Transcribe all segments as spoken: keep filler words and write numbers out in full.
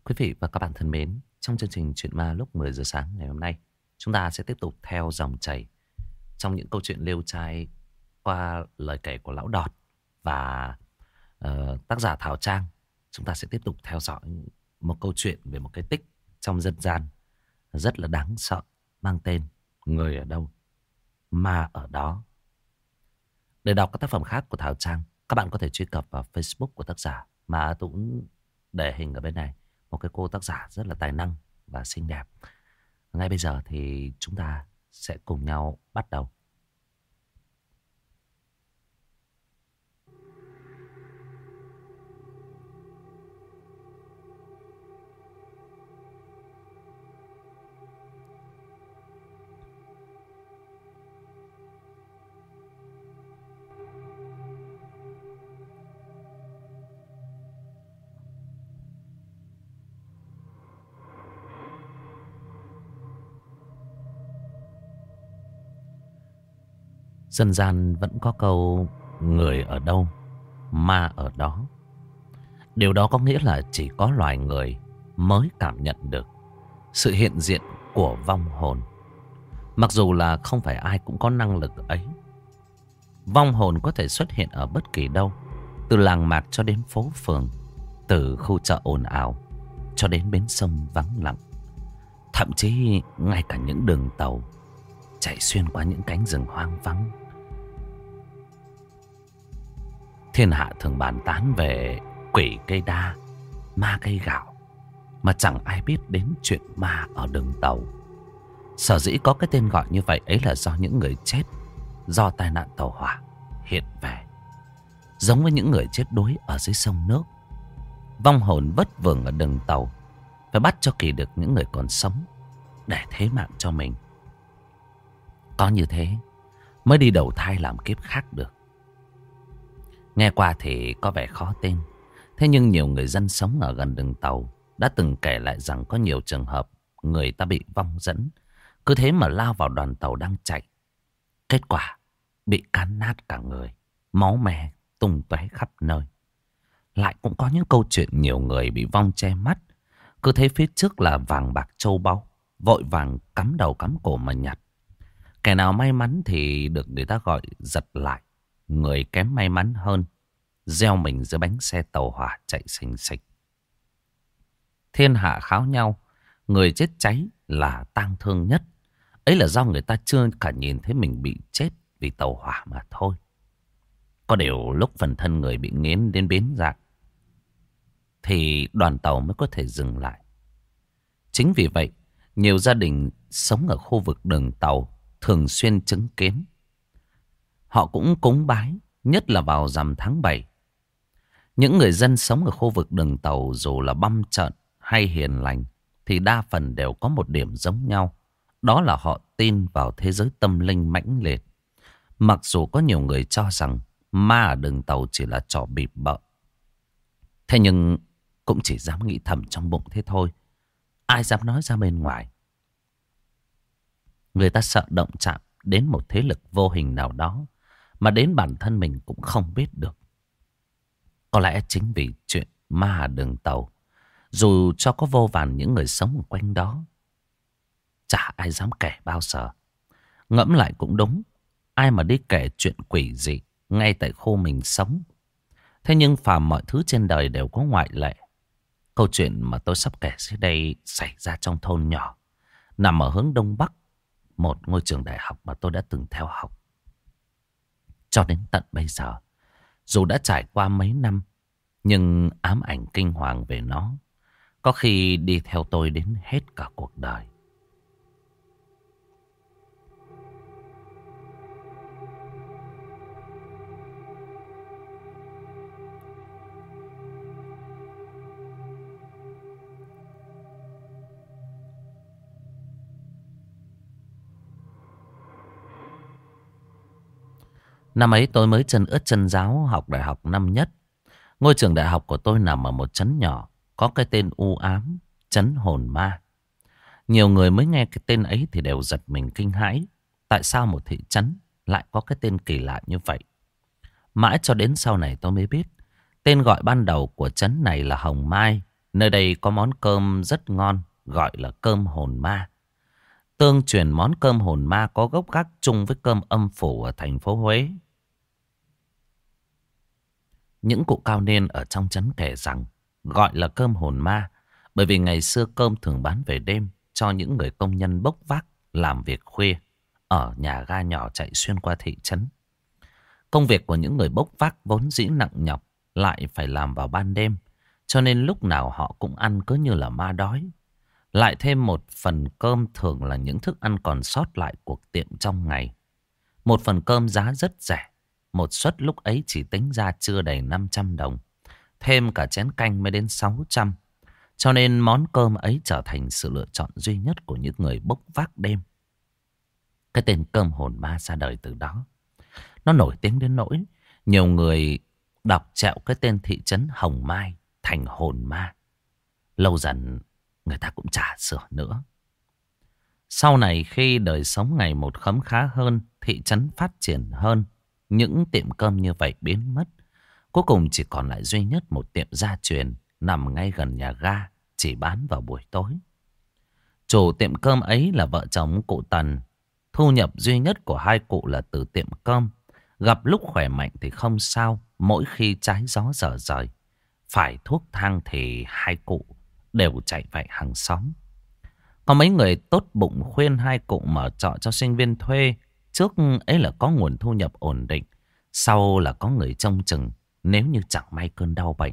Quý vị và các bạn thân mến, trong chương trình Chuyện Ma lúc mười giờ sáng ngày hôm nay, chúng ta sẽ tiếp tục theo dòng chảy trong những câu chuyện liêu trai qua lời kể của Lão Đọt và ờ, tác giả Thảo Trang. Chúng ta sẽ tiếp tục theo dõi một câu chuyện về một cái tích trong dân gian rất là đáng sợ, mang tên Người ở đâu, ma ở đó. Để đọc các tác phẩm khác của Thảo Trang, các bạn có thể truy cập vào Facebook của tác giả mà tôi cũng để hình ở bên này. Một cái cô tác giả rất là tài năng và xinh đẹp. Ngay bây giờ thì chúng ta sẽ cùng nhau bắt đầu. Dân gian vẫn có câu người ở đâu, ma ở đó. Điều đó có nghĩa là chỉ có loài người mới cảm nhận được sự hiện diện của vong hồn. Mặc dù là không phải ai cũng có năng lực ấy. Vong hồn có thể xuất hiện ở bất kỳ đâu, từ làng mạc cho đến phố phường, từ khu chợ ồn ào cho đến bến sông vắng lặng. Thậm chí ngay cả những đường tàu chạy xuyên qua những cánh rừng hoang vắng. Thiên hạ thường bàn tán về quỷ cây đa, ma cây gạo, mà chẳng ai biết đến chuyện ma ở đường tàu. Sở dĩ có cái tên gọi như vậy ấy là do những người chết do tai nạn tàu hỏa hiện về, giống với những người chết đuối ở dưới sông nước. Vong hồn vất vưởng ở đường tàu phải bắt cho kịp được những người còn sống để thế mạng cho mình. Có như thế mới đi đầu thai làm kiếp khác được. Nghe qua thì có vẻ khó tin. Thế nhưng nhiều người dân sống ở gần đường tàu đã từng kể lại rằng có nhiều trường hợp người ta bị vong dẫn, cứ thế mà lao vào đoàn tàu đang chạy. Kết quả bị cán nát cả người, máu me tung tóe khắp nơi. Lại cũng có những câu chuyện nhiều người bị vong che mắt, cứ thấy phía trước là vàng bạc châu báu, vội vàng cắm đầu cắm cổ mà nhặt. Kẻ nào may mắn thì được người ta gọi giật lại. Người kém may mắn hơn gieo mình dưới bánh xe tàu hỏa chạy xình xịch. Thiên hạ kháo nhau, người chết cháy là tang thương nhất. Ấy là do người ta chưa cả nhìn thấy mình bị chết vì tàu hỏa mà thôi. Có điều lúc phần thân người bị nghiến đến bến rạc thì đoàn tàu mới có thể dừng lại. Chính vì vậy, nhiều gia đình sống ở khu vực đường tàu thường xuyên chứng kiến. Họ cũng cúng bái, nhất là vào rằm tháng bảy. Những người dân sống ở khu vực đường tàu dù là băm trợn hay hiền lành thì đa phần đều có một điểm giống nhau. Đó là họ tin vào thế giới tâm linh mãnh liệt. Mặc dù có nhiều người cho rằng ma ở đường tàu chỉ là trò bịp bợ. Thế nhưng cũng chỉ dám nghĩ thầm trong bụng thế thôi. Ai dám nói ra bên ngoài. Người ta sợ động chạm đến một thế lực vô hình nào đó mà đến bản thân mình cũng không biết được. Có lẽ chính vì chuyện ma ở đường tàu, dù cho có vô vàn những người sống ở quanh đó, chả ai dám kể bao giờ. Ngẫm lại cũng đúng, ai mà đi kể chuyện quỷ dị ngay tại khu mình sống. Thế nhưng phàm mọi thứ trên đời đều có ngoại lệ. Câu chuyện mà tôi sắp kể dưới đây xảy ra trong thôn nhỏ, nằm ở hướng đông bắc, một ngôi trường đại học mà tôi đã từng theo học. Cho đến tận bây giờ, dù đã trải qua mấy năm, nhưng ám ảnh kinh hoàng về nó có khi đi theo tôi đến hết cả cuộc đời. Năm ấy tôi mới chân ướt chân ráo học đại học năm nhất. Ngôi trường đại học của tôi nằm ở một trấn nhỏ có cái tên u ám, trấn hồn ma. Nhiều người mới nghe cái tên ấy thì đều giật mình kinh hãi. Tại sao một thị trấn lại có cái tên kỳ lạ như vậy? Mãi cho đến sau này tôi mới biết tên gọi ban đầu của trấn này là Hồng Mai, Nơi đây có món cơm rất ngon, gọi là cơm hồn ma. Tương truyền món cơm hồn ma có gốc gác chung với cơm âm phủ ở thành phố Huế. Những cụ cao niên ở trong trấn kể rằng gọi là cơm hồn ma bởi vì ngày xưa cơm thường bán về đêm cho những người công nhân bốc vác làm việc khuya ở nhà ga nhỏ chạy xuyên qua thị trấn. Công việc của những người bốc vác vốn dĩ nặng nhọc, lại phải làm vào ban đêm, cho nên lúc nào họ cũng ăn cứ như là ma đói. Lại thêm một phần cơm thường là những thức ăn còn sót lại của tiệm trong ngày. Một phần cơm giá rất rẻ, một suất lúc ấy chỉ tính ra chưa đầy năm trăm đồng. Thêm cả chén canh mới đến sáu trăm. Cho nên món cơm ấy trở thành sự lựa chọn duy nhất của những người bốc vác đêm. Cái tên cơm hồn ma ra đời từ đó. Nó nổi tiếng đến nỗi nhiều người đọc trẹo cái tên thị trấn Hồng Mai thành hồn ma. Lâu dần người ta cũng chả sửa nữa. Sau này khi đời sống ngày một khấm khá hơn, thị trấn phát triển hơn, những tiệm cơm như vậy biến mất. Cuối cùng chỉ còn lại duy nhất một tiệm gia truyền nằm ngay gần nhà ga, chỉ bán vào buổi tối. Chủ tiệm cơm ấy là vợ chồng cụ Tần. Thu nhập duy nhất của hai cụ là từ tiệm cơm. Gặp lúc khỏe mạnh thì không sao, mỗi khi trái gió dở rời, phải thuốc thang thì hai cụ đều chạy vậy hàng xóm. Có mấy người tốt bụng khuyên hai cụ mở trọ cho sinh viên thuê. Trước ấy là có nguồn thu nhập ổn định, sau là có người trông chừng nếu như chẳng may cơn đau bệnh.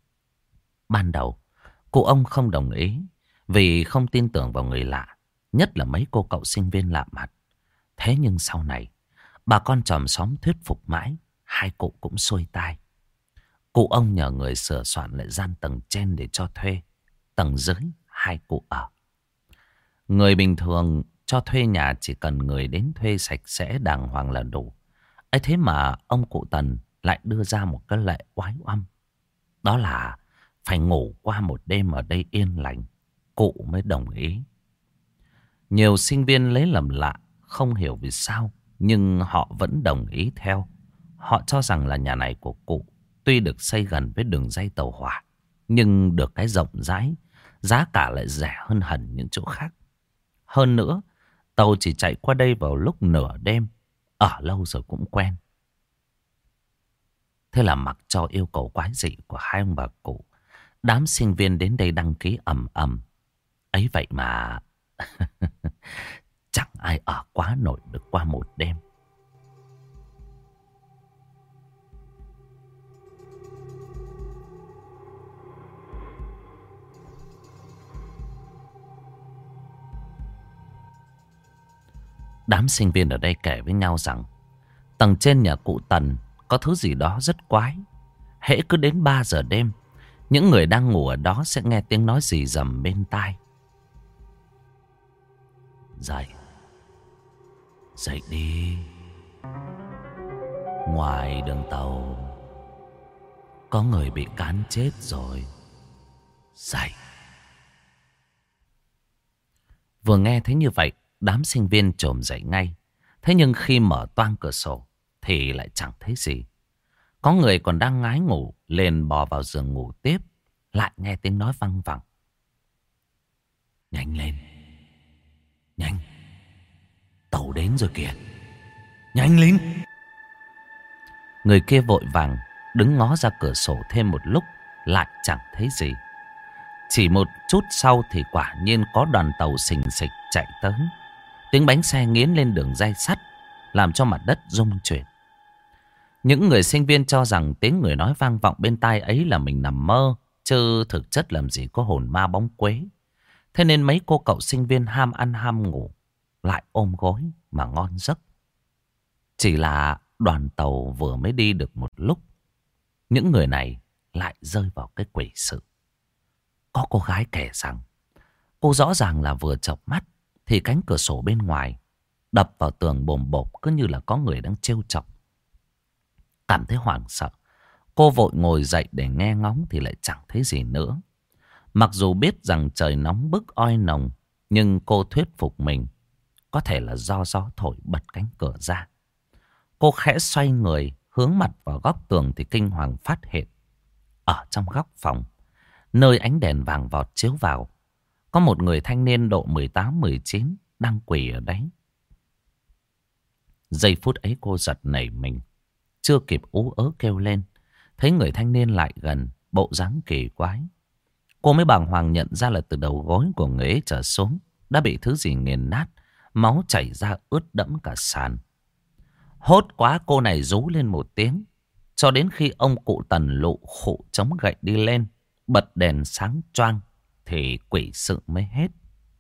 Ban đầu cụ ông không đồng ý vì không tin tưởng vào người lạ, nhất là mấy cô cậu sinh viên lạ mặt. Thế nhưng sau này bà con chòm xóm thuyết phục mãi, hai cụ cũng xuôi tai. Cụ ông nhờ người sửa soạn lại gian tầng trên để cho thuê, tầng dưới hai cụ ở. Người bình thường cho thuê nhà chỉ cần người đến thuê sạch sẽ đàng hoàng là đủ. Ấy thế mà ông cụ Tần lại đưa ra một cái lệ oái oăm. Đó là phải ngủ qua một đêm ở đây yên lành, cụ mới đồng ý. Nhiều sinh viên lấy làm lạ, không hiểu vì sao, nhưng họ vẫn đồng ý theo. Họ cho rằng là nhà này của cụ tuy được xây gần với đường dây tàu hỏa, nhưng được cái rộng rãi, giá cả lại rẻ hơn hẳn những chỗ khác. Hơn nữa, tàu chỉ chạy qua đây vào lúc nửa đêm, ở lâu rồi cũng quen. Thế là mặc cho yêu cầu quái dị của hai ông bà cụ, đám sinh viên đến đây đăng ký ầm ầm. Ấy vậy mà chẳng ai ở quá nổi được qua một đêm. Đám sinh viên ở đây kể với nhau rằng tầng trên nhà cụ Tần có thứ gì đó rất quái. Hễ cứ đến ba giờ đêm, những người đang ngủ ở đó sẽ nghe tiếng nói rì rầm bên tai. Dậy, dậy đi. Ngoài đường tàu có người bị cán chết rồi. Dậy. Vừa nghe thấy như vậy, đám sinh viên chồm dậy ngay. Thế nhưng khi mở toang cửa sổ thì lại chẳng thấy gì. Có người còn đang ngái ngủ, liền bò vào giường ngủ tiếp. Lại nghe tiếng nói văng vẳng. Nhanh lên, nhanh, tàu đến rồi kìa, nhanh lên. Người kia vội vàng đứng ngó ra cửa sổ thêm một lúc, lại chẳng thấy gì. Chỉ một chút sau thì quả nhiên có đoàn tàu xình xịch chạy tới. Tiếng bánh xe nghiến lên đường ray sắt, làm cho mặt đất rung chuyển. Những người sinh viên cho rằng tiếng người nói vang vọng bên tai ấy là mình nằm mơ, chứ thực chất làm gì có hồn ma bóng quế. Thế nên mấy cô cậu sinh viên ham ăn ham ngủ, lại ôm gối mà ngon giấc. Chỉ là đoàn tàu vừa mới đi được một lúc, những người này lại rơi vào cái quỷ sự. Có cô gái kể rằng cô rõ ràng là vừa chợp mắt thì cánh cửa sổ bên ngoài đập vào tường bồm bộp, cứ như là có người đang trêu chọc. Cảm thấy hoảng sợ, cô vội ngồi dậy để nghe ngóng thì lại chẳng thấy gì nữa. Mặc dù biết rằng trời nóng bức oi nồng, nhưng cô thuyết phục mình có thể là do gió thổi bật cánh cửa ra. Cô khẽ xoay người hướng mặt vào góc tường thì kinh hoàng phát hiện ở trong góc phòng Nơi ánh đèn vàng vọt chiếu vào, có một người thanh niên độ mười tám mười chín đang quỳ ở đấy. Giây phút ấy cô giật nảy mình, chưa kịp ú ớ kêu lên, thấy người thanh niên lại gần, bộ dáng kỳ quái. Cô mới bàng hoàng nhận ra là từ đầu gối của người ấy trở xuống đã bị thứ gì nghiền nát, máu chảy ra ướt đẫm cả sàn. Hốt quá, cô này rú lên một tiếng, cho đến khi ông cụ Tần lụ khụ chống gậy đi lên, bật đèn sáng choang, thì quỷ sự mới hết.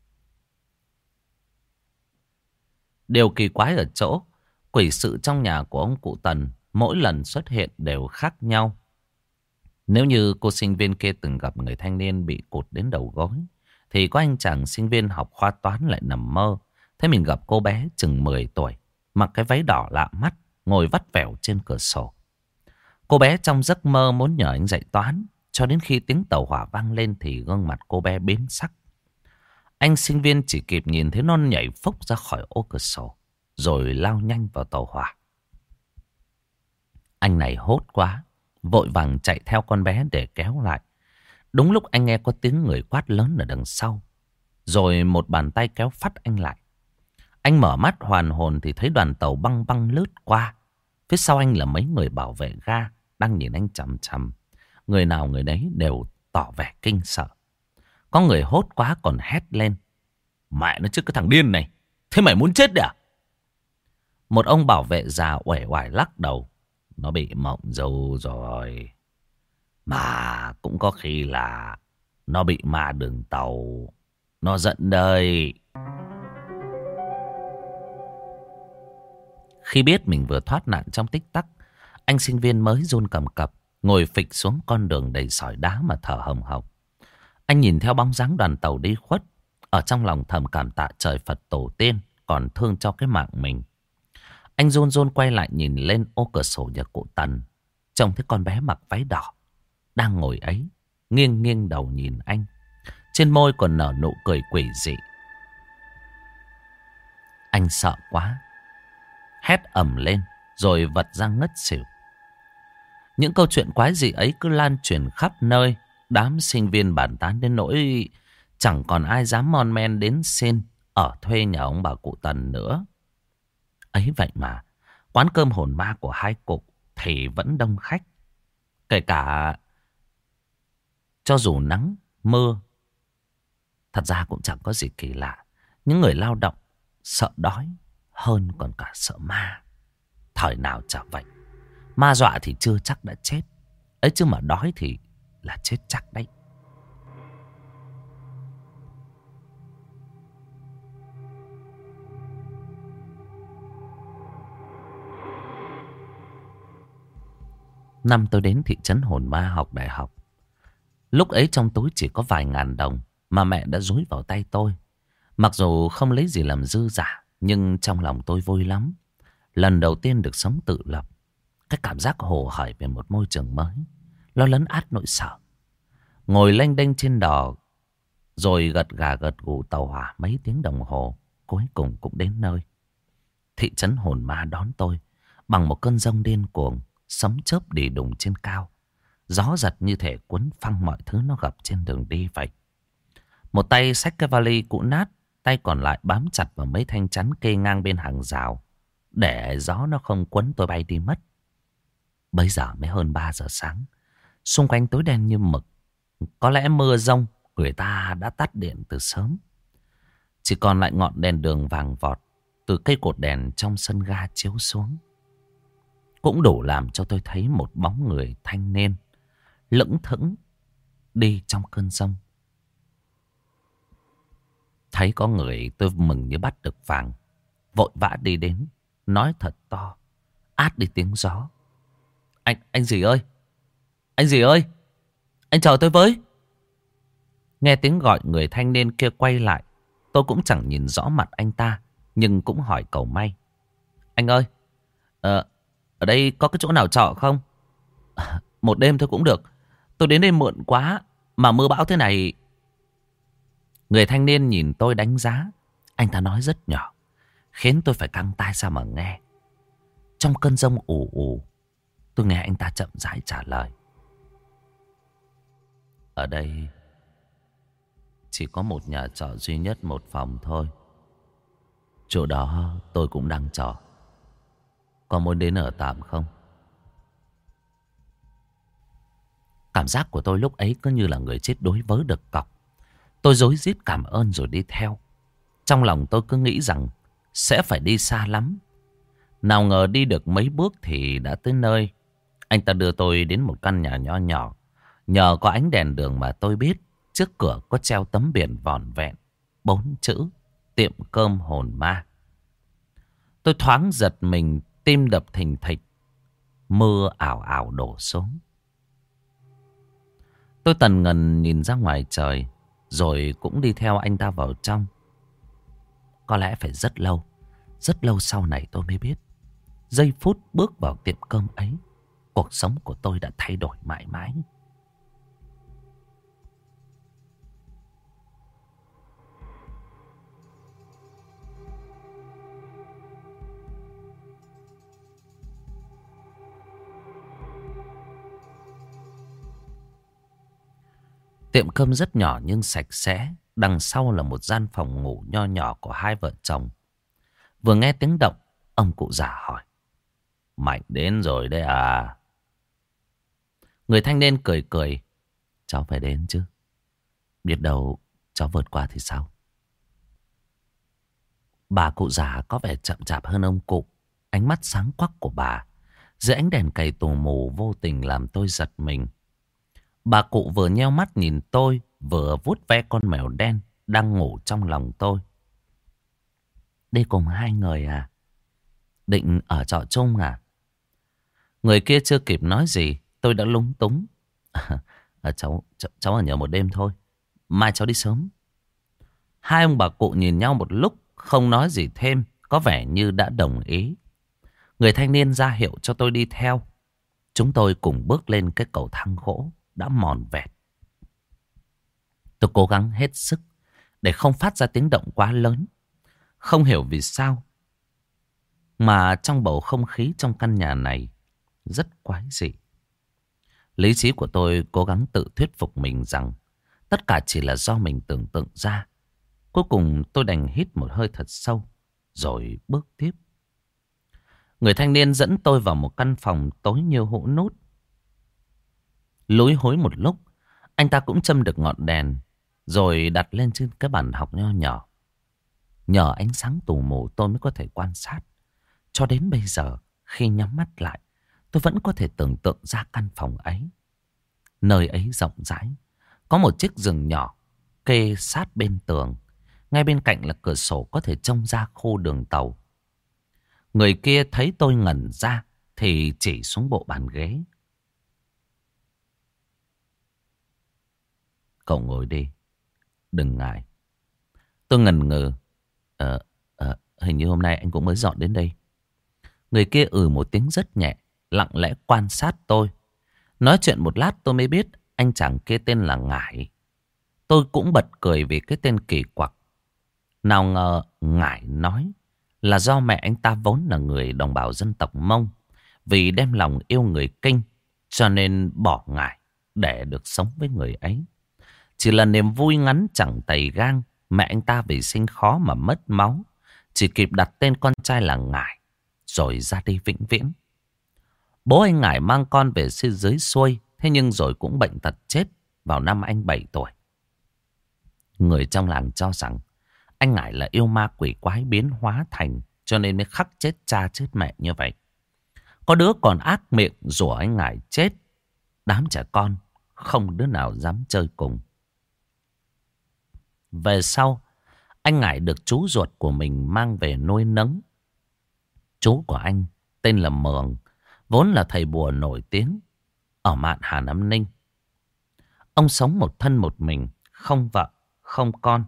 Điều kỳ quái ở chỗ, quỷ sự trong nhà của ông cụ Tần mỗi lần xuất hiện đều khác nhau. Nếu như cô sinh viên kia từng gặp người thanh niên bị cụt đến đầu gối, thì có anh chàng sinh viên học khoa toán lại nằm mơ thấy mình gặp cô bé chừng mười tuổi, mặc cái váy đỏ lạ mắt, ngồi vắt vẻo trên cửa sổ. Cô bé trong giấc mơ muốn nhờ anh dạy toán, cho đến khi tiếng tàu hỏa vang lên thì gương mặt cô bé biến sắc. Anh sinh viên chỉ kịp nhìn thấy non nhảy phốc ra khỏi ô cửa sổ, rồi lao nhanh vào tàu hỏa. Anh này hốt quá, vội vàng chạy theo con bé để kéo lại. Đúng lúc anh nghe có tiếng người quát lớn ở đằng sau, rồi một bàn tay kéo phắt anh lại. Anh mở mắt hoàn hồn thì thấy đoàn tàu băng băng lướt qua. Phía sau anh là mấy người bảo vệ ga đang nhìn anh chằm chằm. Người nào người đấy đều tỏ vẻ kinh sợ. Có người hốt quá còn hét lên: "Mẹ nó chứ, cái thằng điên này, thế mày muốn chết đấy à?" Một ông bảo vệ già uể oải lắc đầu: "Nó bị mộng du rồi. Mà cũng có khi là nó bị ma đường tàu nó dẫn đây." Khi biết mình vừa thoát nạn trong tích tắc, anh sinh viên mới run cầm cập, ngồi phịch xuống con đường đầy sỏi đá mà thở hồng hộc. Anh nhìn theo bóng dáng đoàn tàu đi khuất, ở trong lòng thầm cảm tạ trời Phật tổ tiên còn thương cho cái mạng mình. Anh run run quay lại nhìn lên ô cửa sổ nhà cụ Tần, trông thấy con bé mặc váy đỏ đang ngồi ấy, nghiêng nghiêng đầu nhìn anh, trên môi còn nở nụ cười quỷ dị. Anh sợ quá, hét ầm lên rồi vật ra ngất xỉu. Những câu chuyện quái dị ấy cứ lan truyền khắp nơi. Đám sinh viên bàn tán đến nỗi chẳng còn ai dám mon men đến xin ở thuê nhà ông bà cụ Tần nữa. Ấy vậy mà quán cơm hồn ma của hai cụ thì vẫn đông khách. Kể cả cho dù nắng, mưa, thật ra cũng chẳng có gì kỳ lạ. Những người lao động sợ đói hơn còn cả sợ ma. Thời nào chả vậy. Ma dọa thì chưa chắc đã chết, ấy chứ mà đói thì là chết chắc đấy. Năm tôi đến thị trấn Hồn Ma học đại học, lúc ấy trong túi chỉ có vài ngàn đồng mà mẹ đã dúi vào tay tôi. Mặc dù không lấy gì làm dư giả, nhưng trong lòng tôi vui lắm. Lần đầu tiên được sống tự lập, cái cảm giác hồ hởi về một môi trường mới, nó lấn át nỗi sợ. Ngồi lênh đênh trên đò, rồi gật gà gật gù tàu hỏa mấy tiếng đồng hồ, cuối cùng cũng đến nơi. Thị trấn Hồn Ma đón tôi bằng một cơn giông điên cuồng, sấm chớp đì đùng trên cao. Gió giật như thể cuốn phăng mọi thứ nó gặp trên đường đi vậy. Một tay xách cái vali cũ nát, tay còn lại bám chặt vào mấy thanh chắn kê ngang bên hàng rào, để gió nó không cuốn tôi bay đi mất. Bây giờ mới hơn ba giờ sáng, xung quanh tối đen như mực. Có lẽ mưa giông người ta đã tắt điện từ sớm. Chỉ còn lại ngọn đèn đường vàng vọt từ cây cột đèn trong sân ga chiếu xuống, cũng đủ làm cho tôi thấy một bóng người thanh niên lững thững đi trong cơn giông. Thấy có người, tôi mừng như bắt được vàng, vội vã đi đến, nói thật to, át đi tiếng gió: Anh, anh gì ơi, anh gì ơi, anh chờ tôi với. Nghe tiếng gọi, người thanh niên kia quay lại. Tôi cũng chẳng nhìn rõ mặt anh ta, nhưng cũng hỏi cầu may: Anh ơi, ờ, ở đây có cái chỗ nào trọ không? Một đêm thôi cũng được, tôi đến đây muộn quá, mà mưa bão thế này. Người thanh niên nhìn tôi đánh giá. Anh ta nói rất nhỏ, khiến tôi phải căng tai ra mà nghe. Trong cơn giông ù ù, tôi nghe anh ta chậm rãi trả lời: Ở đây chỉ có một nhà trọ duy nhất một phòng thôi. Chỗ đó tôi cũng đang trọ. Có muốn đến ở tạm không? Cảm giác của tôi lúc ấy cứ như là người chết đuối vớ được cọc. Tôi rối rít cảm ơn rồi đi theo. Trong lòng tôi cứ nghĩ rằng sẽ phải đi xa lắm. Nào ngờ đi được mấy bước thì đã tới nơi. Anh ta đưa tôi đến một căn nhà nho nhỏ. Nhờ có ánh đèn đường mà tôi biết trước cửa có treo tấm biển vỏn vẹn, bốn chữ tiệm cơm hồn ma. Tôi thoáng giật mình, tim đập thình thịch. Mưa ảo ảo đổ xuống. Tôi tần ngần nhìn ra ngoài trời, rồi cũng đi theo anh ta vào trong. Có lẽ phải rất lâu, rất lâu sau này tôi mới biết, giây phút bước vào tiệm cơm ấy, cuộc sống của tôi đã thay đổi mãi mãi. Tiệm cơm rất nhỏ nhưng sạch sẽ. Đằng sau là một gian phòng ngủ nho nhỏ của hai vợ chồng. Vừa nghe tiếng động, ông cụ già hỏi: Mạnh đến rồi đấy à? Người thanh niên cười cười: Cháu phải đến chứ. Biết đâu cháu vượt qua thì sao? Bà cụ già có vẻ chậm chạp hơn ông cụ. Ánh mắt sáng quắc của bà dưới ánh đèn cầy tù mù vô tình làm tôi giật mình. Bà cụ vừa nheo mắt nhìn tôi, vừa vuốt ve con mèo đen đang ngủ trong lòng tôi. Đi cùng hai người à? Định ở trọ chung à? Người kia chưa kịp nói gì, tôi đã lúng túng. À, cháu, cháu, cháu ở nhờ một đêm thôi. Mai cháu đi sớm. Hai ông bà cụ nhìn nhau một lúc, không nói gì thêm, có vẻ như đã đồng ý. Người thanh niên ra hiệu cho tôi đi theo. Chúng tôi cùng bước lên cái cầu thang gỗ đã mòn vẹt. Tôi cố gắng hết sức để không phát ra tiếng động quá lớn. Không hiểu vì sao mà trong bầu không khí trong căn nhà này rất quái dị. Lý trí của tôi cố gắng tự thuyết phục mình rằng tất cả chỉ là do mình tưởng tượng ra. Cuối cùng tôi đành hít một hơi thật sâu rồi bước tiếp. Người thanh niên dẫn tôi vào một căn phòng tối như hũ nút. Lúi húi một lúc, anh ta cũng châm được ngọn đèn rồi đặt lên trên cái bàn học nho nhỏ. Nhờ ánh sáng tù mù tôi mới có thể quan sát. Cho đến bây giờ, khi nhắm mắt lại, tôi vẫn có thể tưởng tượng ra căn phòng ấy. Nơi ấy rộng rãi, có một chiếc giường nhỏ kê sát bên tường. Ngay bên cạnh là cửa sổ có thể trông ra khu đường tàu. Người kia thấy tôi ngẩn ra thì chỉ xuống bộ bàn ghế. Cậu ngồi đi, đừng ngại. Tôi ngần ngừ. Ờ, ờ, hình như hôm nay anh cũng mới dọn đến đây. Người kia ừ một tiếng rất nhẹ, lặng lẽ quan sát tôi. Nói chuyện một lát tôi mới biết anh chàng kia tên là Ngải. Tôi cũng bật cười vì cái tên kỳ quặc. Nào ngờ Ngải nói là do mẹ anh ta vốn là người đồng bào dân tộc Mông. Vì đem lòng yêu người Kinh cho nên bỏ Ngải để được sống với người ấy. Chỉ là niềm vui ngắn chẳng tày gang. Mẹ anh ta vì sinh khó mà mất máu, chỉ kịp đặt tên con trai là Ngải rồi ra đi vĩnh viễn. Bố anh Ngải mang con về dưới xuôi, thế nhưng rồi cũng bệnh tật chết vào năm anh bảy tuổi. Người trong làng cho rằng anh Ngải là yêu ma quỷ quái biến hóa thành, cho nên mới khắc chết cha chết mẹ như vậy. Có đứa còn ác miệng rủa anh Ngải chết. Đám trẻ con không đứa nào dám chơi cùng. Về sau, anh Ngải được chú ruột của mình mang về nuôi nấng. Chú của anh tên là Mường, vốn là thầy bùa nổi tiếng ở mạn Hà Nam Ninh. Ông sống một thân một mình, không vợ, không con.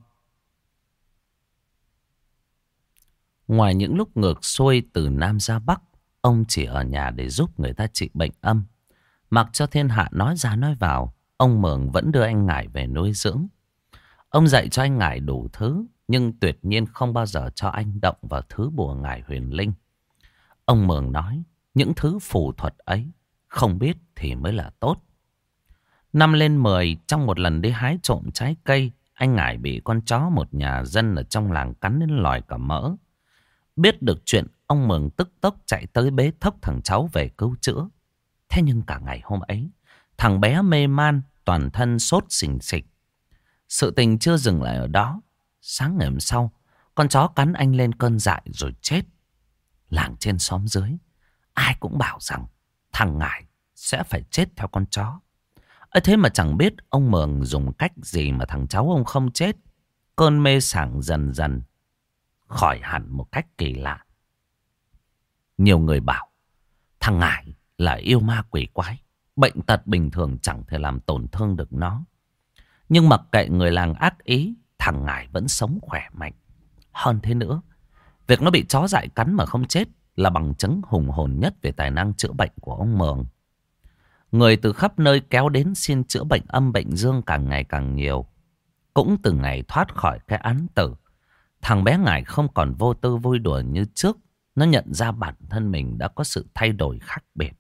Ngoài những lúc ngược xuôi từ Nam ra Bắc, ông chỉ ở nhà để giúp người ta trị bệnh âm. Mặc cho thiên hạ nói ra nói vào, ông Mường vẫn đưa anh Ngải về nuôi dưỡng. Ông dạy cho anh Ngải đủ thứ, nhưng tuyệt nhiên không bao giờ cho anh động vào thứ bùa ngải huyền linh. Ông Mường nói, những thứ phù thuật ấy, không biết thì mới là tốt. Năm lên mười, trong một lần đi hái trộm trái cây, anh Ngải bị con chó một nhà dân ở trong làng cắn đến lòi cả mỡ. Biết được chuyện, ông Mường tức tốc chạy tới bế thốc thằng cháu về cứu chữa. Thế nhưng cả ngày hôm ấy, thằng bé mê man, toàn thân sốt sình sịch. Sự tình chưa dừng lại ở đó. Sáng ngày hôm sau, con chó cắn anh lên cơn dại rồi chết. Làng trên xóm dưới, ai cũng bảo rằng thằng Ngải sẽ phải chết theo con chó. ấy thế mà chẳng biết ông Mường dùng cách gì mà thằng cháu ông không chết. Cơn mê sảng dần dần khỏi hẳn một cách kỳ lạ. Nhiều người bảo thằng Ngải là yêu ma quỷ quái, bệnh tật bình thường chẳng thể làm tổn thương được nó. Nhưng mặc kệ người làng ác ý, thằng Ngải vẫn sống khỏe mạnh. Hơn thế nữa, việc nó bị chó dại cắn mà không chết là bằng chứng hùng hồn nhất về tài năng chữa bệnh của ông Mường. Người từ khắp nơi kéo đến xin chữa bệnh âm bệnh dương càng ngày càng nhiều. Cũng từ ngày thoát khỏi cái án tử, thằng bé Ngải không còn vô tư vui đùa như trước. Nó nhận ra bản thân mình đã có sự thay đổi khác biệt.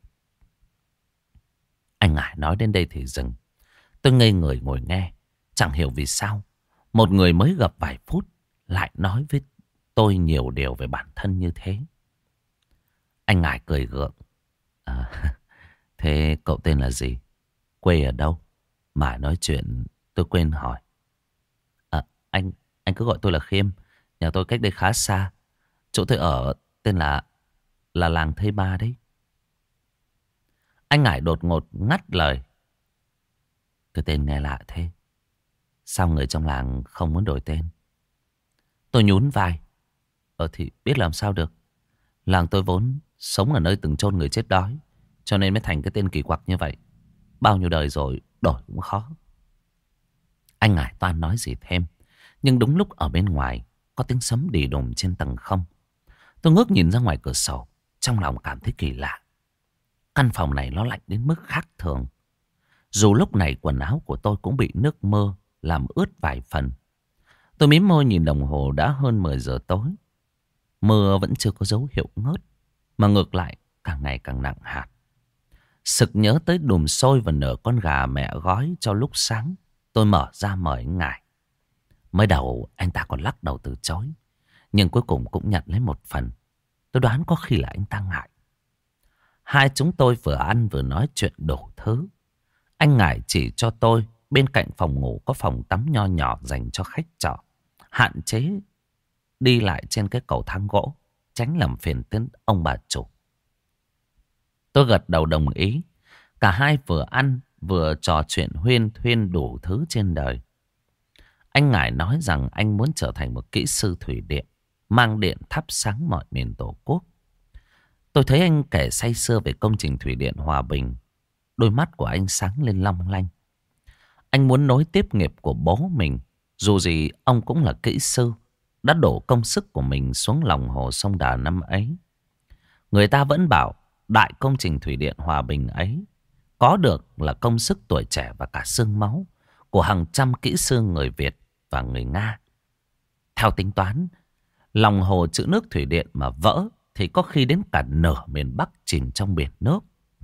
Anh Ngải nói đến đây thì dừng. Tôi ngây người ngồi nghe. Chẳng hiểu vì sao một người mới gặp vài phút lại nói với tôi nhiều điều về bản thân như thế. Anh Ngải cười gượng. À, thế cậu tên là gì? Quê ở đâu? Mà nói chuyện tôi quên hỏi. À, anh anh cứ gọi tôi là Khiêm. Nhà tôi cách đây khá xa. Chỗ tôi ở tên là là làng Thây Ba đấy. Anh Ngải đột ngột ngắt lời. Cái tên nghe lạ thế. Sao người trong làng không muốn đổi tên? Tôi nhún vai. Ờ thì biết làm sao được. Làng tôi vốn sống ở nơi từng chôn người chết đói, cho nên mới thành cái tên kỳ quặc như vậy. Bao nhiêu đời rồi đổi cũng khó. Anh Ngải toan nói gì thêm, nhưng đúng lúc ở bên ngoài có tiếng sấm đì đùng trên tầng không. Tôi ngước nhìn ra ngoài cửa sổ, trong lòng cảm thấy kỳ lạ. Căn phòng này nó lạnh đến mức khác thường. Dù lúc này quần áo của tôi cũng bị nước mưa làm ướt vài phần. Tôi mím môi nhìn đồng hồ đã hơn mười giờ tối. Mưa vẫn chưa có dấu hiệu ngớt, mà ngược lại càng ngày càng nặng hạt. Sực nhớ tới đùm xôi và nửa con gà mẹ gói cho lúc sáng. Tôi mở ra mời anh Ngải. Mới đầu anh ta còn lắc đầu từ chối, nhưng cuối cùng cũng nhận lấy một phần. Tôi đoán có khi là anh ta ngại. Hai chúng tôi vừa ăn vừa nói chuyện đủ thứ. Anh Ngải chỉ cho tôi bên cạnh phòng ngủ có phòng tắm nho nhỏ dành cho khách trọ. Hạn chế đi lại trên cái cầu thang gỗ, tránh làm phiền đến ông bà chủ. Tôi gật đầu đồng ý. Cả hai vừa ăn vừa trò chuyện huyên thuyên đủ thứ trên đời. Anh Ngải nói rằng anh muốn trở thành một kỹ sư thủy điện, mang điện thắp sáng mọi miền Tổ quốc. Tôi thấy anh kể say sưa về công trình thủy điện Hòa Bình. Đôi mắt của anh sáng lên long lanh. Anh muốn nối tiếp nghiệp của bố mình. Dù gì ông cũng là kỹ sư, đã đổ công sức của mình xuống lòng hồ sông Đà năm ấy. Người ta vẫn bảo đại công trình thủy điện Hòa Bình ấy có được là công sức tuổi trẻ và cả xương máu của hàng trăm kỹ sư người Việt và người Nga. Theo tính toán, lòng hồ trữ nước thủy điện mà vỡ thì có khi đến cả nửa miền Bắc chìm trong biển nước.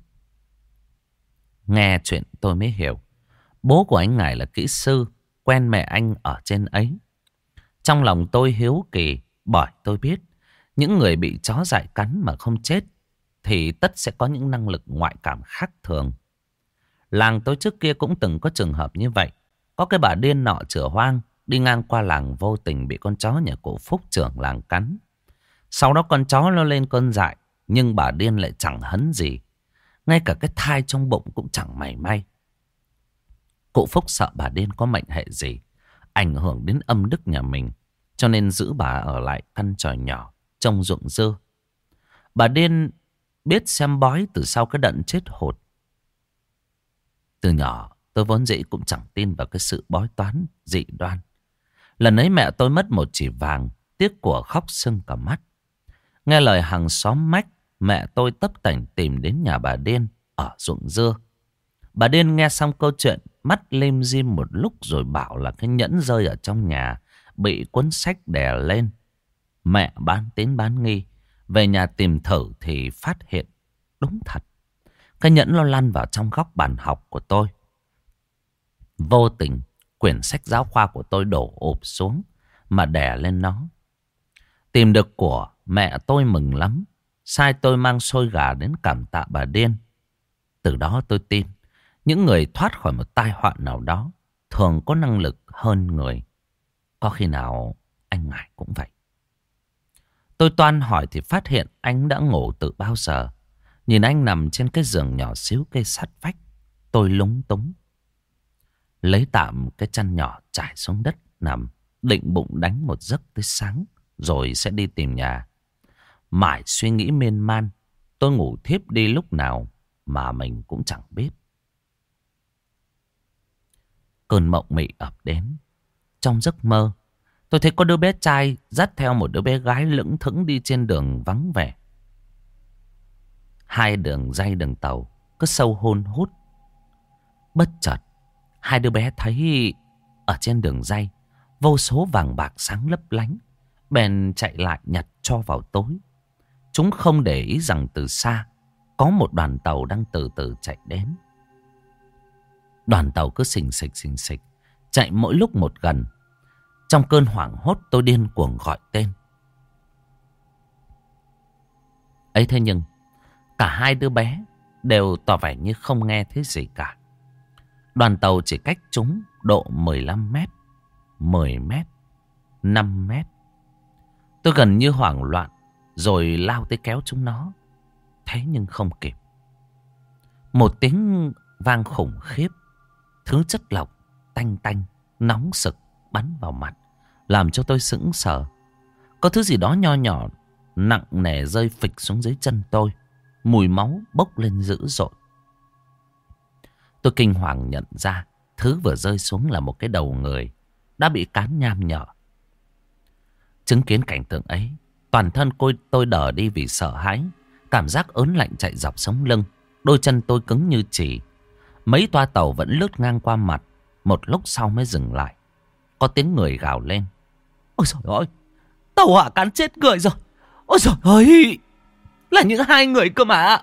Nghe chuyện tôi mới hiểu. Bố của anh Ngải là kỹ sư, quen mẹ anh ở trên ấy. Trong lòng tôi hiếu kỳ, bởi tôi biết những người bị chó dại cắn mà không chết thì tất sẽ có những năng lực ngoại cảm khác thường. Làng tôi trước kia cũng từng có trường hợp như vậy. Có cái bà điên nọ chửa hoang đi ngang qua làng vô tình bị con chó nhà cụ Phúc trưởng làng cắn. Sau đó con chó nó lên cơn dại, nhưng bà điên lại chẳng hấn gì. Ngay cả cái thai trong bụng cũng chẳng mảy may. Cụ Phúc sợ bà điên có mệnh hệ gì ảnh hưởng đến âm đức nhà mình, cho nên giữ bà ở lại căn tròi nhỏ trông ruộng dưa. Bà điên biết xem bói từ sau cái đận chết hột. Từ nhỏ tôi vốn dĩ cũng chẳng tin vào cái sự bói toán dị đoan. Lần ấy mẹ tôi mất một chỉ vàng, tiếc của khóc sưng cả mắt. Nghe lời hàng xóm mách, mẹ tôi tấp tành tìm đến nhà bà điên ở ruộng dưa. Bà điên nghe xong câu chuyện, mắt lim dim một lúc rồi bảo là cái nhẫn rơi ở trong nhà, bị cuốn sách đè lên. Mẹ bán tín bán nghi, về nhà tìm thử thì phát hiện đúng thật. Cái nhẫn nó lăn vào trong góc bàn học của tôi. Vô tình, quyển sách giáo khoa của tôi đổ ụp xuống mà đè lên nó. Tìm được của, mẹ tôi mừng lắm. Sai tôi mang xôi gà đến cảm tạ bà điên. Từ đó tôi tin, những người thoát khỏi một tai họa nào đó thường có năng lực hơn người. Có khi nào anh Ngải cũng vậy. Tôi toan hỏi thì phát hiện anh đã ngủ từ bao giờ. Nhìn anh nằm trên cái giường nhỏ xíu cây sắt vách, tôi lúng túng. Lấy tạm cái chăn nhỏ trải xuống đất nằm, định bụng đánh một giấc tới sáng, rồi sẽ đi tìm nhà. Mãi suy nghĩ miên man, tôi ngủ thiếp đi lúc nào mà mình cũng chẳng biết. Cơn mộng mị ập đến. Trong giấc mơ, tôi thấy có đứa bé trai dắt theo một đứa bé gái lững thững đi trên đường vắng vẻ. Hai đường ray đường tàu cứ sâu hun hút. Bất chợt, hai đứa bé thấy ở trên đường ray vô số vàng bạc sáng lấp lánh, bèn chạy lại nhặt cho vào tối. Chúng không để ý rằng từ xa có một đoàn tàu đang từ từ chạy đến. Đoàn tàu cứ xình xịch xình xịch, chạy mỗi lúc một gần. Trong cơn hoảng hốt, tôi điên cuồng gọi tên. Ấy thế nhưng cả hai đứa bé đều tỏ vẻ như không nghe thấy gì cả. Đoàn tàu chỉ cách chúng độ mười lăm mét, mười mét, năm mét. Tôi gần như hoảng loạn, rồi lao tới kéo chúng nó. Thế nhưng không kịp. Một tiếng vang khủng khiếp, thứ chất lỏng tanh tanh, nóng sực bắn vào mặt, làm cho tôi sững sờ. Có thứ gì đó nho nhỏ nặng nề rơi phịch xuống dưới chân tôi. Mùi máu bốc lên dữ dội. Tôi kinh hoàng nhận ra thứ vừa rơi xuống là một cái đầu người đã bị cán nham nhở. Chứng kiến cảnh tượng ấy, toàn thân tôi, tôi đờ đi vì sợ hãi. Cảm giác ớn lạnh chạy dọc sống lưng. Đôi chân tôi cứng như chì. Mấy toa tàu vẫn lướt ngang qua mặt. Một lúc sau mới dừng lại. Có tiếng người gào lên. Ôi trời ơi, tàu hỏa cán chết người rồi. Ôi trời ơi, là những hai người cơ mà.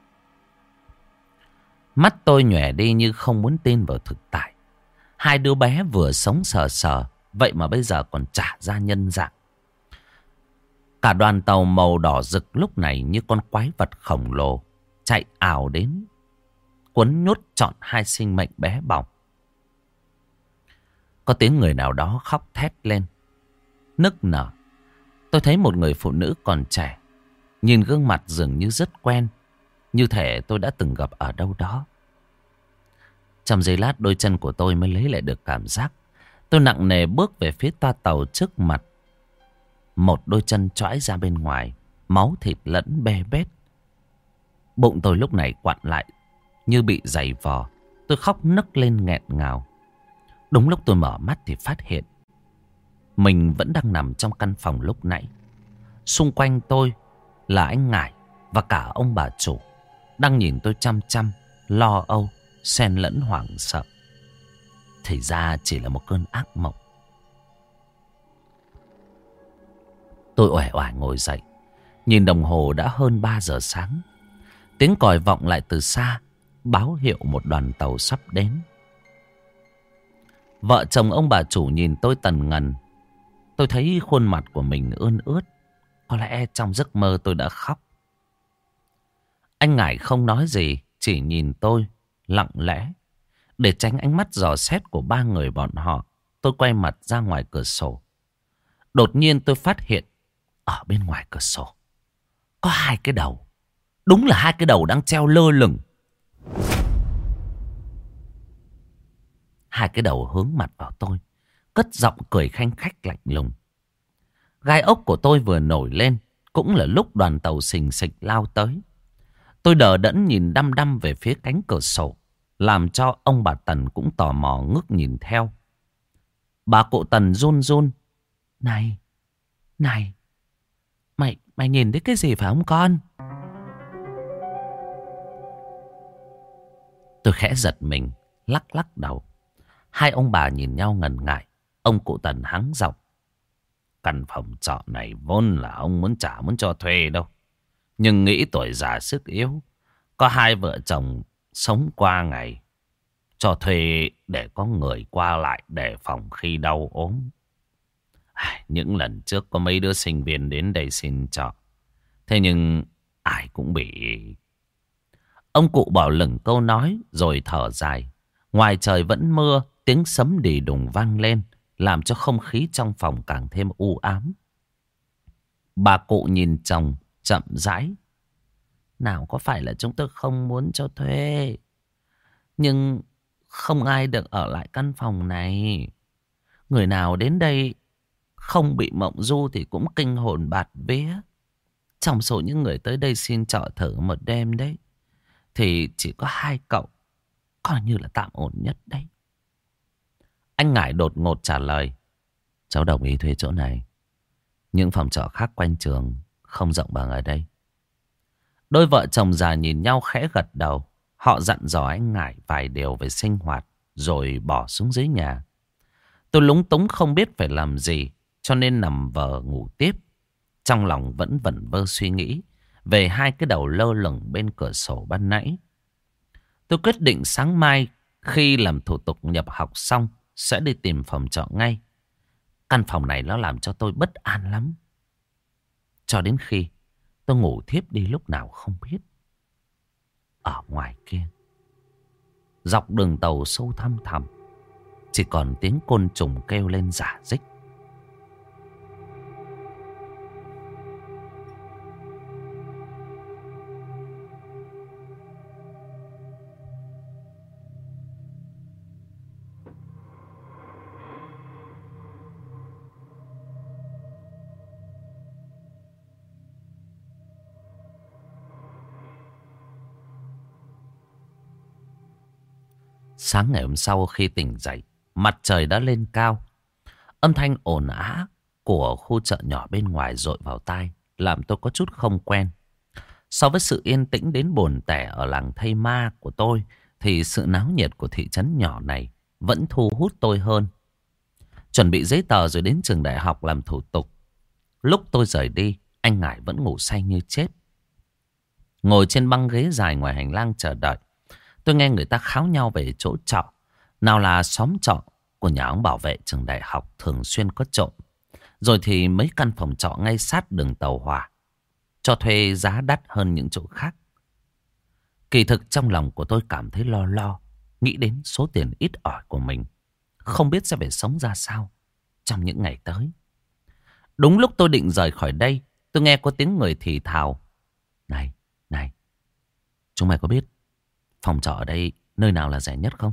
Mắt tôi nhòe đi như không muốn tin vào thực tại. Hai đứa bé vừa sống sờ sờ, vậy mà bây giờ còn trả ra nhân dạng. Cả đoàn tàu màu đỏ rực lúc này như con quái vật khổng lồ chạy ào đến, quấn nhốt trọn hai sinh mệnh bé bỏng. Có tiếng người nào đó khóc thét lên, nức nở. Tôi thấy một người phụ nữ còn trẻ, nhìn gương mặt dường như rất quen, như thể tôi đã từng gặp ở đâu đó. Trong giây lát, đôi chân của tôi mới lấy lại được cảm giác. Tôi nặng nề bước về phía toa tàu trước mặt. Một đôi chân chõi ra bên ngoài, máu thịt lẫn bê bết. Bụng tôi lúc này quặn lại như bị giày vò. Tôi khóc nấc lên nghẹn ngào. Đúng lúc tôi mở mắt thì phát hiện mình vẫn đang nằm trong căn phòng lúc nãy. Xung quanh tôi là anh Ngải và cả ông bà chủ đang nhìn tôi chăm chăm, lo âu, xen lẫn hoảng sợ. Thì ra chỉ là một cơn ác mộng. Tôi uể oải ngồi dậy, nhìn đồng hồ đã hơn ba giờ sáng. Tiếng còi vọng lại từ xa, báo hiệu một đoàn tàu sắp đến. Vợ chồng ông bà chủ nhìn tôi tần ngần. Tôi thấy khuôn mặt của mình ươn ướt. Có lẽ trong giấc mơ tôi đã khóc. Anh Ngải không nói gì, chỉ nhìn tôi lặng lẽ. Để tránh ánh mắt dò xét của ba người bọn họ, tôi quay mặt ra ngoài cửa sổ. Đột nhiên tôi phát hiện ở bên ngoài cửa sổ có hai cái đầu. Đúng là hai cái đầu đang treo lơ lửng. Hai cái đầu hướng mặt vào tôi, cất giọng cười khanh khách lạnh lùng. Gai ốc của tôi vừa nổi lên, cũng là lúc đoàn tàu xình xịch lao tới. Tôi đờ đẫn nhìn đăm đăm về phía cánh cửa sổ, làm cho ông bà Tần cũng tò mò ngước nhìn theo. Bà cụ Tần run run. Này, này, mày, mày nhìn thấy cái gì phải không con? Tôi khẽ giật mình, lắc lắc đầu. Hai ông bà nhìn nhau ngần ngại. Ông cụ Tần hắng giọng. Căn phòng trọ này vốn là ông muốn trả muốn cho thuê đâu. Nhưng nghĩ tuổi già sức yếu, có hai vợ chồng sống qua ngày, cho thuê để có người qua lại đề phòng khi đau ốm. Những lần trước có mấy đứa sinh viên đến đây xin trọ. Thế nhưng ai cũng bị... Ông cụ bỏ lửng câu nói rồi thở dài. Ngoài trời vẫn mưa, tiếng sấm đì đùng vang lên, làm cho không khí trong phòng càng thêm u ám. Bà cụ nhìn chồng chậm rãi. Nào có phải là chúng tôi không muốn cho thuê, nhưng không ai được ở lại căn phòng này. Người nào đến đây không bị mộng du thì cũng kinh hồn bạt vía. Trong số những người tới đây xin trọ thử một đêm đấy, thì chỉ có hai cậu coi như là tạm ổn nhất đấy. Anh Ngải đột ngột trả lời. Cháu đồng ý thuê chỗ này. Những phòng trọ khác quanh trường không rộng bằng ở đây. Đôi vợ chồng già nhìn nhau khẽ gật đầu. Họ dặn dò anh Ngải vài điều về sinh hoạt, rồi bỏ xuống dưới nhà. Tôi lúng túng không biết phải làm gì, cho nên nằm vờ ngủ tiếp. Trong lòng vẫn vẩn vơ suy nghĩ về hai cái đầu lơ lửng bên cửa sổ ban nãy. Tôi quyết định sáng mai khi làm thủ tục nhập học xong sẽ đi tìm phòng trọ ngay. Căn phòng này nó làm cho tôi bất an lắm. Cho đến khi tôi ngủ thiếp đi lúc nào không biết. Ở ngoài kia, dọc đường tàu sâu thăm thẳm, chỉ còn tiếng côn trùng kêu lên rả rích. Sáng ngày hôm sau khi tỉnh dậy, mặt trời đã lên cao. Âm thanh ồn ào của khu chợ nhỏ bên ngoài dội vào tai, làm tôi có chút không quen. So với sự yên tĩnh đến buồn tẻ ở làng Thây Ma của tôi, thì sự náo nhiệt của thị trấn nhỏ này vẫn thu hút tôi hơn. Chuẩn bị giấy tờ rồi đến trường đại học làm thủ tục. Lúc tôi rời đi, anh Ngải vẫn ngủ say như chết. Ngồi trên băng ghế dài ngoài hành lang chờ đợi, tôi nghe người ta kháo nhau về chỗ trọ. Nào là xóm trọ của nhà ông bảo vệ trường đại học thường xuyên có trộm. Rồi thì mấy căn phòng trọ ngay sát đường tàu hỏa, cho thuê giá đắt hơn những chỗ khác. Kỳ thực trong lòng của tôi cảm thấy lo lo, nghĩ đến số tiền ít ỏi của mình, không biết sẽ phải sống ra sao trong những ngày tới. Đúng lúc tôi định rời khỏi đây, tôi nghe có tiếng người thì thào. Này, này, chúng mày có biết phòng trọ ở đây nơi nào là rẻ nhất không?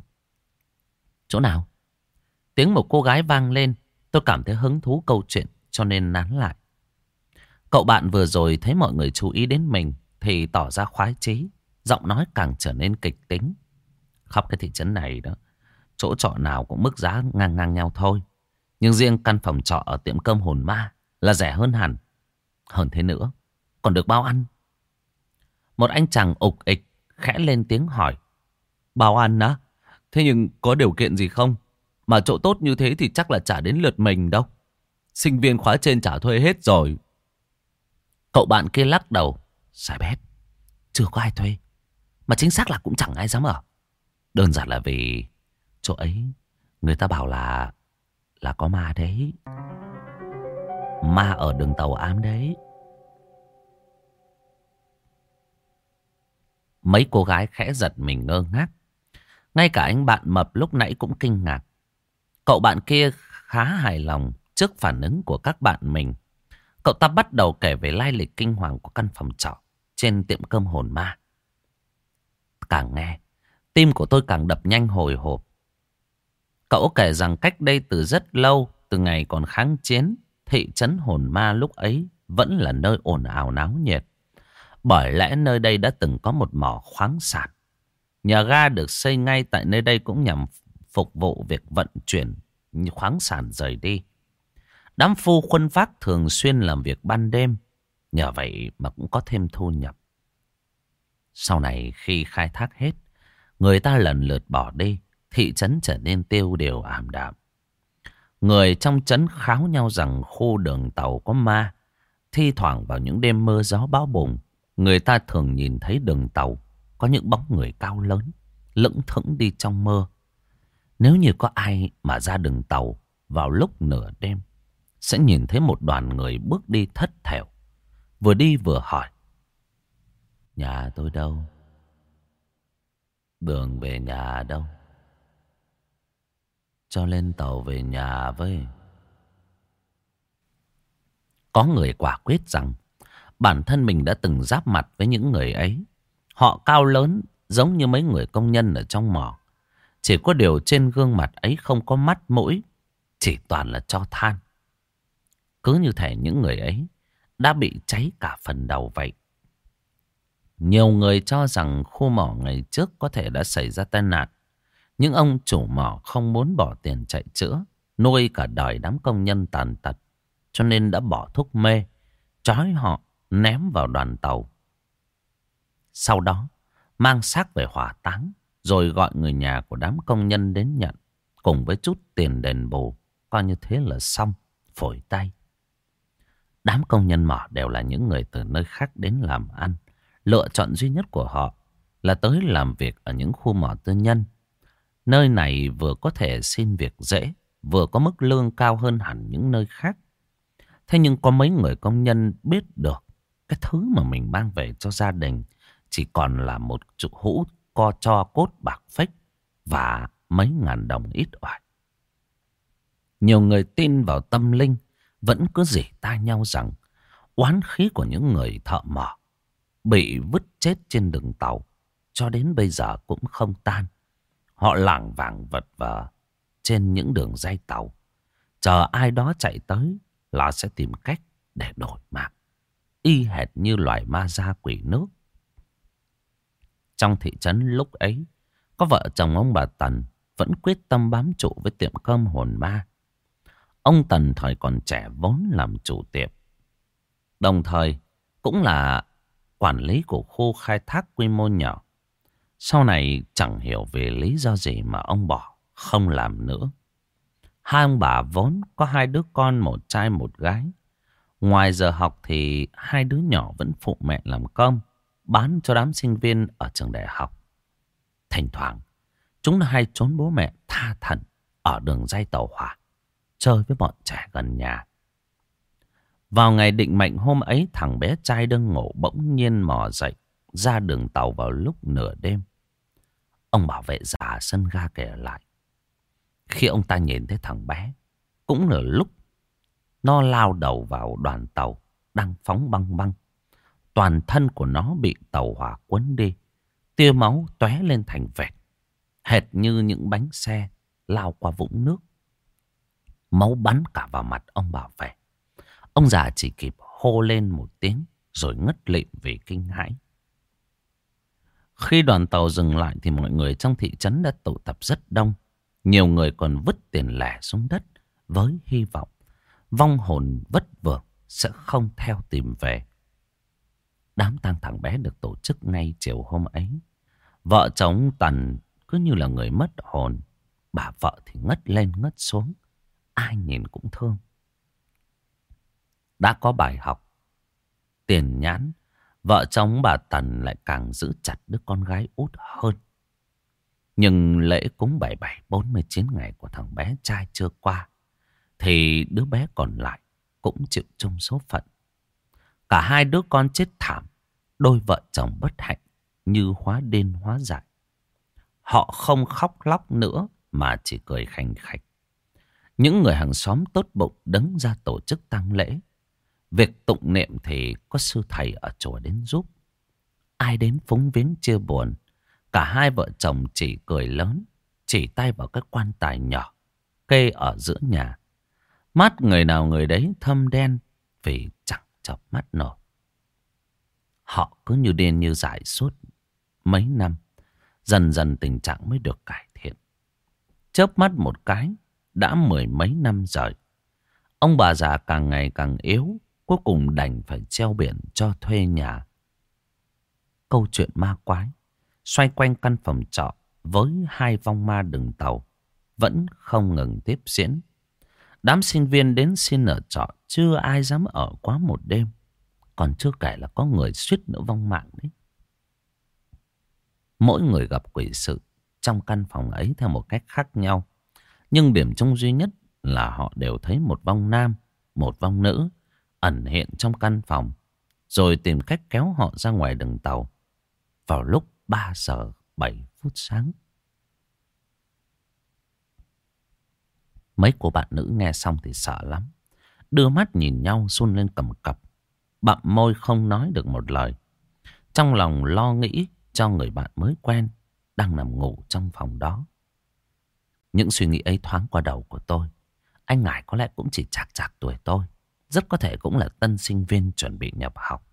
Chỗ nào? Tiếng một cô gái vang lên. Tôi cảm thấy hứng thú câu chuyện cho nên nán lại. Cậu bạn vừa rồi thấy mọi người chú ý đến mình thì tỏ ra khoái chí, giọng nói càng trở nên kịch tính. Khắp cái thị trấn này đó, chỗ trọ nào cũng mức giá ngang ngang nhau thôi. Nhưng riêng căn phòng trọ ở tiệm cơm Hồn Ma là rẻ hơn hẳn. Hơn thế nữa, còn được bao ăn. Một anh chàng ục ịch khẽ lên tiếng hỏi. Bao ăn á? Thế nhưng có điều kiện gì không? Mà chỗ tốt như thế thì chắc là chả đến lượt mình đâu. Sinh viên khóa trên trả thuê hết rồi. Cậu bạn kia lắc đầu. Sai bét, chưa có ai thuê. Mà chính xác là cũng chẳng ai dám ở. Đơn giản là vì chỗ ấy người ta bảo là Là có ma đấy. Ma ở đường tàu ám đấy. Mấy cô gái khẽ giật mình ngơ ngác. Ngay cả anh bạn mập lúc nãy cũng kinh ngạc. Cậu bạn kia khá hài lòng trước phản ứng của các bạn mình. Cậu ta bắt đầu kể về lai lịch kinh hoàng của căn phòng trọ trên tiệm cơm Hồn Ma. Càng nghe, tim của tôi càng đập nhanh hồi hộp. Cậu kể rằng cách đây từ rất lâu, từ ngày còn kháng chiến, thị trấn Hồn Ma lúc ấy vẫn là nơi ồn ào náo nhiệt. Bởi lẽ nơi đây đã từng có một mỏ khoáng sản. Nhà ga được xây ngay tại nơi đây cũng nhằm phục vụ việc vận chuyển khoáng sản rời đi. Đám phu khuân vác thường xuyên làm việc ban đêm, nhờ vậy mà cũng có thêm thu nhập. Sau này khi khai thác hết, người ta lần lượt bỏ đi, thị trấn trở nên tiêu điều ảm đạm. Người trong trấn kháo nhau rằng khu đường tàu có ma. Thi thoảng vào những đêm mưa gió bão bùng, người ta thường nhìn thấy đường tàu có những bóng người cao lớn, lững thững đi trong mơ Nếu như có ai mà ra đường tàu vào lúc nửa đêm, sẽ nhìn thấy một đoàn người bước đi thất thểu, vừa đi vừa hỏi: nhà tôi đâu? Đường về nhà đâu? Cho lên tàu về nhà với. Có người quả quyết rằng bản thân mình đã từng giáp mặt với những người ấy. Họ cao lớn giống như mấy người công nhân ở trong mỏ. Chỉ có điều trên gương mặt ấy không có mắt mũi, chỉ toàn là tro than. Cứ như thể những người ấy đã bị cháy cả phần đầu vậy. Nhiều người cho rằng khu mỏ ngày trước có thể đã xảy ra tai nạn. Những ông chủ mỏ không muốn bỏ tiền chạy chữa, nuôi cả đời đám công nhân tàn tật, cho nên đã bỏ thuốc mê, trói họ ném vào đoàn tàu. Sau đó mang xác về hỏa táng, rồi gọi người nhà của đám công nhân đến nhận, cùng với chút tiền đền bù. Coi như thế là xong, phổi tay. Đám công nhân mỏ đều là những người từ nơi khác đến làm ăn. Lựa chọn duy nhất của họ là tới làm việc ở những khu mỏ tư nhân. Nơi này vừa có thể xin việc dễ, vừa có mức lương cao hơn hẳn những nơi khác. Thế nhưng có mấy người công nhân biết được cái thứ mà mình mang về cho gia đình chỉ còn là một chục hũ co tro cốt bạc phách và mấy ngàn đồng ít ỏi. Nhiều người tin vào tâm linh vẫn cứ rỉ tai nhau rằng oán khí của những người thợ mỏ bị vứt chết trên đường tàu cho đến bây giờ cũng không tan. Họ lảng vảng vật vờ trên những đường ray tàu, chờ ai đó chạy tới là sẽ tìm cách để đổi mạng, y hệt như loài ma da quỷ nước. Trong thị trấn lúc ấy, có vợ chồng ông bà Tần vẫn quyết tâm bám trụ với tiệm cơm hồn ma. Ông Tần thời còn trẻ vốn làm chủ tiệm, đồng thời cũng là quản lý của khu khai thác quy mô nhỏ. Sau này chẳng hiểu vì lý do gì mà ông bỏ, không làm nữa. Hai ông bà vốn có hai đứa con, một trai một gái. Ngoài giờ học thì hai đứa nhỏ vẫn phụ mẹ làm cơm, bán cho đám sinh viên ở trường đại học. Thỉnh thoảng, chúng nó hay trốn bố mẹ tha thẩn ở đường ray tàu hỏa, chơi với bọn trẻ gần nhà. Vào ngày định mệnh hôm ấy, thằng bé trai đang ngủ bỗng nhiên mò dậy ra đường tàu vào lúc nửa đêm. Ông bảo vệ già sân ga kể lại, khi ông ta nhìn thấy thằng bé, cũng là lúc nó lao đầu vào đoàn tàu đang phóng băng băng. Toàn thân của nó bị tàu hỏa cuốn đi, tia máu tóe lên thành vệt, hệt như những bánh xe lao qua vũng nước. Máu bắn cả vào mặt ông bảo vệ. Ông già chỉ kịp hô lên một tiếng rồi ngất lịm vì kinh hãi. Khi đoàn tàu dừng lại thì mọi người trong thị trấn đã tụ tập rất đông. Nhiều người còn vứt tiền lẻ xuống đất với hy vọng vong hồn vất vưởng sẽ không theo tìm về. Đám tang thằng bé được tổ chức ngay chiều hôm ấy. Vợ chồng Tần cứ như là người mất hồn. Bà vợ thì ngất lên ngất xuống, ai nhìn cũng thương. Đã có bài học tiền nhãn, vợ chồng bà Tần lại càng giữ chặt đứa con gái út hơn. Nhưng lễ cúng bảy bảy bốn mươi chín ngày của thằng bé trai chưa qua, thì đứa bé còn lại cũng chịu chung số phận. Cả hai đứa con chết thảm, đôi vợ chồng bất hạnh như hóa điên hóa dại. Họ không khóc lóc nữa mà chỉ cười khành khạch. Những người hàng xóm tốt bụng đứng ra tổ chức tang lễ. Việc tụng niệm thì có sư thầy ở chùa đến giúp. Ai đến phúng viếng chia buồn, cả hai vợ chồng chỉ cười lớn, chỉ tay vào cái quan tài nhỏ kê ở giữa nhà. Mắt người nào người đấy thâm đen vì chẳng chợp mắt nổi. Họ cứ như điên như dại suốt mấy năm, dần dần tình trạng mới được cải thiện. Chớp mắt một cái, đã mười mấy năm rồi. Ông bà già càng ngày càng yếu, cuối cùng đành phải treo biển cho thuê nhà. Câu chuyện ma quái xoay quanh căn phòng trọ với hai vong ma đường tàu vẫn không ngừng tiếp diễn. Đám sinh viên đến xin ở trọ chưa ai dám ở quá một đêm, còn chưa kể là có người suýt nữa vong mạng đấy. Mỗi người gặp quỷ sự trong căn phòng ấy theo một cách khác nhau. Nhưng điểm chung duy nhất là họ đều thấy một vong nam, một vong nữ ẩn hiện trong căn phòng, rồi tìm cách kéo họ ra ngoài đường tàu vào lúc ba giờ bảy phút sáng. Mấy cô bạn nữ nghe xong thì sợ lắm, đưa mắt nhìn nhau run lên cầm cập, bặm môi không nói được một lời. Trong lòng lo nghĩ cho người bạn mới quen đang nằm ngủ trong phòng đó. Những suy nghĩ ấy thoáng qua đầu của tôi. Anh Ngải có lẽ cũng chỉ chạc chạc tuổi tôi, rất có thể cũng là tân sinh viên chuẩn bị nhập học.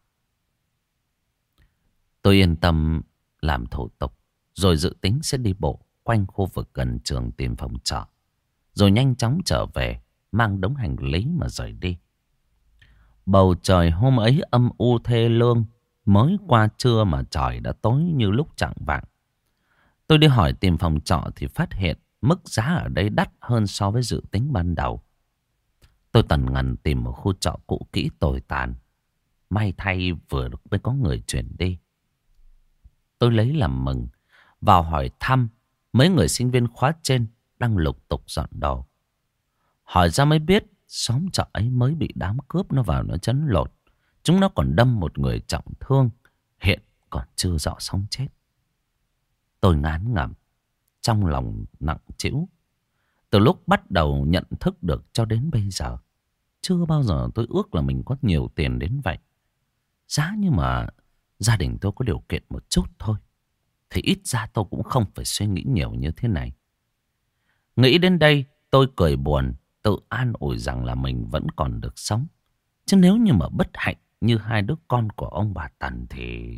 Tôi yên tâm làm thủ tục, rồi dự tính sẽ đi bộ quanh khu vực gần trường tìm phòng trọ, rồi nhanh chóng trở về, mang đống hành lý mà rời đi. Bầu trời hôm ấy âm u thê lương, mới qua trưa mà trời đã tối như lúc chạng vạng. Tôi đi hỏi tìm phòng trọ thì phát hiện mức giá ở đây đắt hơn so với dự tính ban đầu. Tôi tần ngần tìm một khu trọ cũ kỹ tồi tàn. May thay vừa lúc mới có người chuyển đi. Tôi lấy làm mừng, vào hỏi thăm mấy người sinh viên khóa trên đang lục tục dọn đồ. Hỏi ra mới biết xóm trọ ấy mới bị đám cướp nó vào nó trấn lột. Chúng nó còn đâm một người trọng thương, hiện còn chưa rõ sống chết. Tôi ngán ngẩm, trong lòng nặng trĩu. Từ lúc bắt đầu nhận thức được cho đến bây giờ, chưa bao giờ tôi ước là mình có nhiều tiền đến vậy. Giá như mà gia đình tôi có điều kiện một chút thôi, thì ít ra tôi cũng không phải suy nghĩ nhiều như thế này. Nghĩ đến đây tôi cười buồn, tự an ủi rằng là mình vẫn còn được sống. Chứ nếu như mà bất hạnh như hai đứa con của ông bà Tần thì...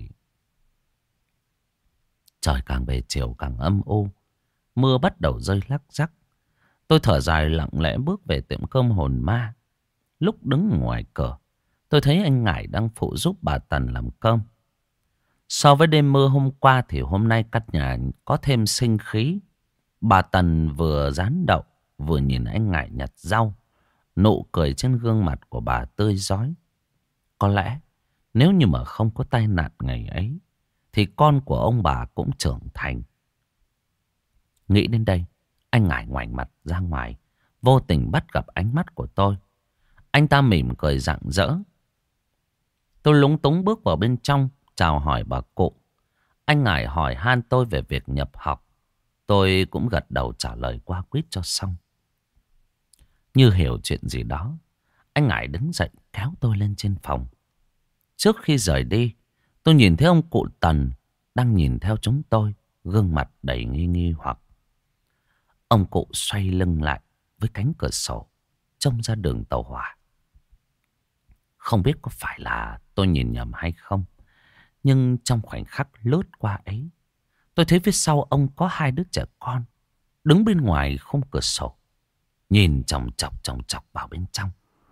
Trời càng về chiều càng âm u, mưa bắt đầu rơi lắc rắc. Tôi thở dài lặng lẽ bước về tiệm cơm hồn ma. Lúc đứng ngoài cửa, tôi thấy anh Ngải đang phụ giúp bà Tần làm cơm. So với đêm mưa hôm qua thì hôm nay căn nhà có thêm sinh khí. Bà Tần vừa rán đậu, vừa nhìn anh Ngải nhặt rau. Nụ cười trên gương mặt của bà tươi rói. Có lẽ nếu như mà không có tai nạn ngày ấy, thì con của ông bà cũng trưởng thành. Nghĩ đến đây, anh Ngải ngoảnh mặt ra ngoài, vô tình bắt gặp ánh mắt của tôi. Anh ta mỉm cười rạng rỡ. Tôi lúng túng bước vào bên trong, chào hỏi bà cụ. Anh Ngải hỏi han tôi về việc nhập học. Tôi cũng gật đầu trả lời qua quýt cho xong. Như hiểu chuyện gì đó, anh Ngải đứng dậy kéo tôi lên trên phòng. Trước khi rời đi, tôi nhìn thấy ông cụ Tần đang nhìn theo chúng tôi, gương mặt đầy nghi nghi hoặc. Ông cụ xoay lưng lại với cánh cửa sổ, trông ra đường tàu hỏa. Không biết có phải là tôi nhìn nhầm hay không, nhưng trong khoảnh khắc lướt qua ấy, tôi thấy phía sau ông có hai đứa trẻ con đứng bên ngoài khung cửa sổ, nhìn chòng chọc chòng chọc vào bên trong.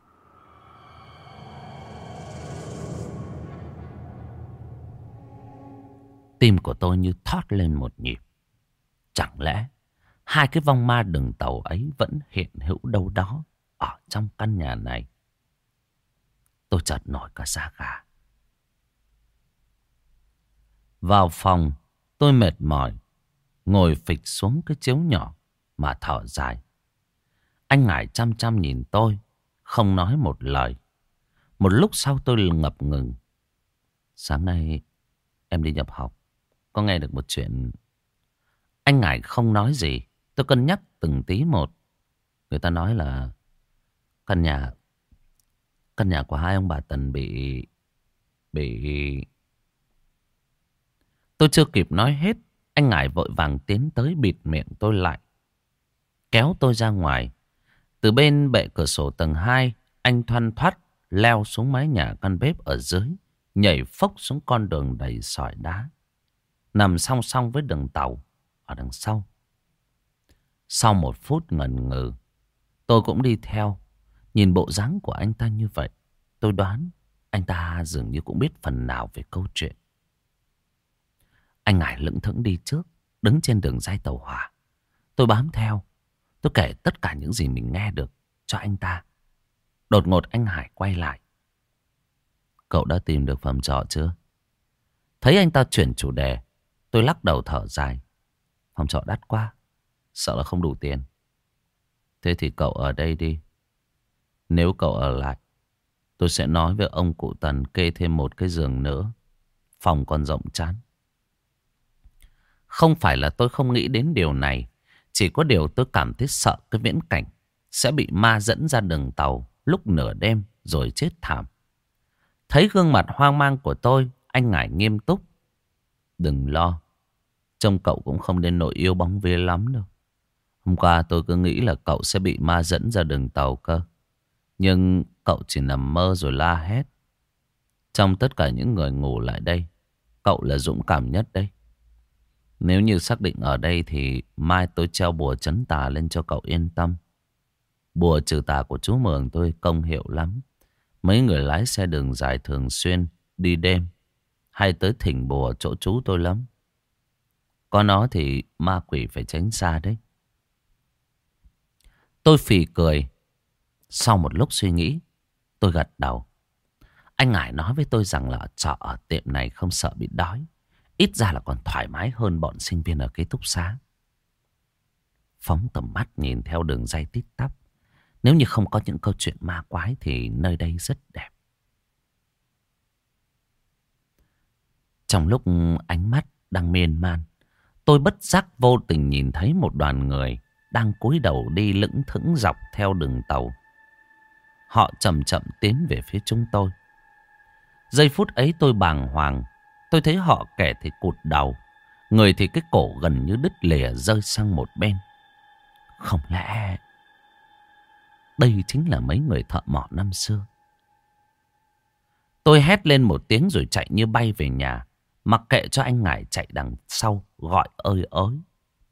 Tim của tôi như thót lên một nhịp. Chẳng lẽ hai cái vong ma đường tàu ấy vẫn hiện hữu đâu đó ở trong căn nhà này? Tôi chợt nổi cả da gà. Vào phòng, tôi mệt mỏi, ngồi phịch xuống cái chiếu nhỏ mà thở dài. Anh Ngải chăm chăm nhìn tôi, không nói một lời. Một lúc sau tôi ngập ngừng. Sáng nay em đi nhập học, có nghe được một chuyện. Anh Ngải không nói gì. Tôi cân nhắc từng tí một. Người ta nói là căn nhà Căn nhà của hai ông bà Tần bị Bị Tôi chưa kịp nói hết, anh Ngải vội vàng tiến tới bịt miệng tôi lại, kéo tôi ra ngoài. Từ bên bệ cửa sổ tầng hai, anh thoăn thoắt leo xuống mái nhà căn bếp ở dưới, nhảy phốc xuống con đường đầy sỏi đá, nằm song song với đường tàu ở đằng sau. Sau một phút ngần ngừ, tôi cũng đi theo. Nhìn bộ dáng của anh ta như vậy, tôi đoán anh ta dường như cũng biết phần nào về câu chuyện. Anh Ngải lững thững đi trước, đứng trên đường ray tàu hỏa. Tôi bám theo. Tôi kể tất cả những gì mình nghe được cho anh ta. Đột ngột anh Hải quay lại. Cậu đã tìm được phòng trọ chưa? Thấy anh ta chuyển chủ đề, tôi lắc đầu thở dài. Phòng trọ đắt quá, sợ là không đủ tiền. Thế thì cậu ở đây đi. Nếu cậu ở lại, tôi sẽ nói với ông cụ Tần kê thêm một cái giường nữa. Phòng còn rộng chán. Không phải là tôi không nghĩ đến điều này. Chỉ có điều tôi cảm thấy sợ cái viễn cảnh sẽ bị ma dẫn ra đường tàu lúc nửa đêm rồi chết thảm. Thấy gương mặt hoang mang của tôi, anh Ngải nghiêm túc. Đừng lo. Trông cậu cũng không đến nỗi yêu bóng vía lắm đâu. Hôm qua tôi cứ nghĩ là cậu sẽ bị ma dẫn ra đường tàu cơ. Nhưng cậu chỉ nằm mơ rồi la hét. Trong tất cả những người ngủ lại đây, cậu là dũng cảm nhất đấy. Nếu như xác định ở đây thì mai tôi treo bùa trấn tà lên cho cậu yên tâm. Bùa trừ tà của chú Mường tôi công hiệu lắm. Mấy người lái xe đường dài thường xuyên đi đêm hay tới thỉnh bùa chỗ chú tôi lắm. Có nó thì ma quỷ phải tránh xa đấy. Tôi phì cười. Sau một lúc suy nghĩ, tôi gật đầu. Anh Ngải nói với tôi rằng là trọ ở tiệm này không sợ bị đói. Ít ra là còn thoải mái hơn bọn sinh viên ở ký túc xá. Phóng tầm mắt nhìn theo đường ray tít tắp. Nếu như không có những câu chuyện ma quái thì nơi đây rất đẹp. Trong lúc ánh mắt đang miên man, tôi bất giác vô tình nhìn thấy một đoàn người đang cúi đầu đi lững thững dọc theo đường tàu. Họ chậm chậm tiến về phía chúng tôi. Giây phút ấy tôi bàng hoàng. Tôi thấy họ kẻ thì cụt đầu, người thì cái cổ gần như đứt lìa rơi sang một bên. Không lẽ đây chính là mấy người thợ mỏ năm xưa? Tôi hét lên một tiếng rồi chạy như bay về nhà, mặc kệ cho anh Ngải chạy đằng sau gọi ơi ới.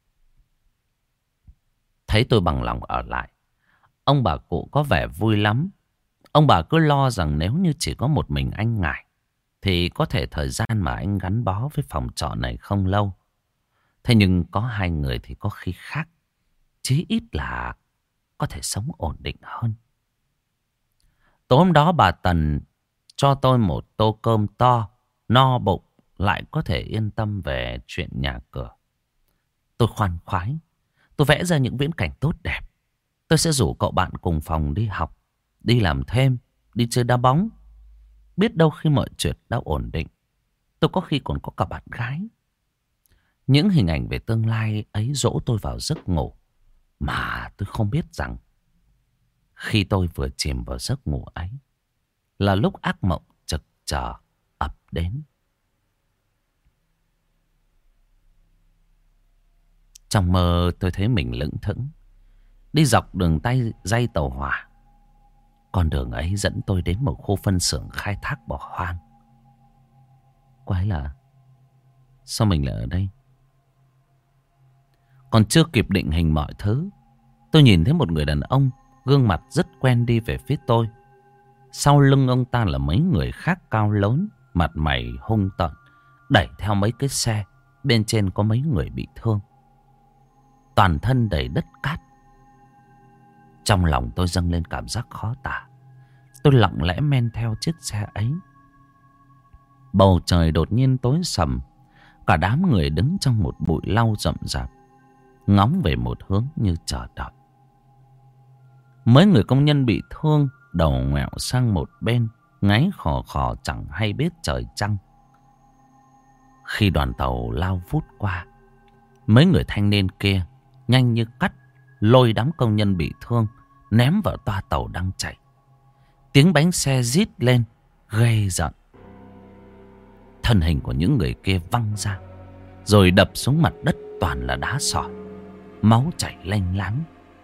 Thấy tôi bằng lòng ở lại, ông bà cụ có vẻ vui lắm. Ông bà cứ lo rằng nếu như chỉ có một mình anh Ngải thì có thể thời gian mà anh gắn bó với phòng trọ này không lâu. Thế nhưng có hai người thì có khi khác. Chí ít là có thể sống ổn định hơn. Tối hôm đó bà Tần cho tôi một tô cơm to, no bụng, lại có thể yên tâm về chuyện nhà cửa. Tôi khoan khoái. Tôi vẽ ra những viễn cảnh tốt đẹp. Tôi sẽ rủ cậu bạn cùng phòng đi học, đi làm thêm, đi chơi đá bóng. Biết đâu khi mọi chuyện đã ổn định, tôi có khi còn có cả bạn gái. Những hình ảnh về tương lai ấy dỗ tôi vào giấc ngủ. Mà tôi không biết rằng khi tôi vừa chìm vào giấc ngủ ấy là lúc ác mộng chực chờ ập đến. Trong mơ tôi thấy mình lững thững đi dọc đường tay dây tàu hỏa. Con đường ấy dẫn tôi đến một khu phân xưởng khai thác bỏ hoang. Quái lạ, sao mình lại ở đây? Còn chưa kịp định hình mọi thứ, tôi nhìn thấy một người đàn ông gương mặt rất quen đi về phía tôi. Sau lưng ông ta là mấy người khác cao lớn, mặt mày hung tợn, đẩy theo mấy cái xe. Bên trên có mấy người bị thương, toàn thân đầy đất cát. Trong lòng tôi dâng lên cảm giác khó tả. Tôi lặng lẽ men theo chiếc xe ấy. Bầu trời đột nhiên tối sầm. Cả đám người đứng trong một bụi lau rậm rạp, ngóng về một hướng như chờ đợi. Mấy người công nhân bị thương đầu ngoẹo sang một bên, ngáy khò khò chẳng hay biết trời trăng. Khi đoàn tàu lao vút qua, mấy người thanh niên kia nhanh như cắt lôi đám công nhân bị thương ném vào toa tàu đang chạy. Tiếng bánh xe rít lên ghê giận. Thân hình của những người kia văng ra rồi đập xuống mặt đất toàn là đá sỏi, máu chảy lênh láng.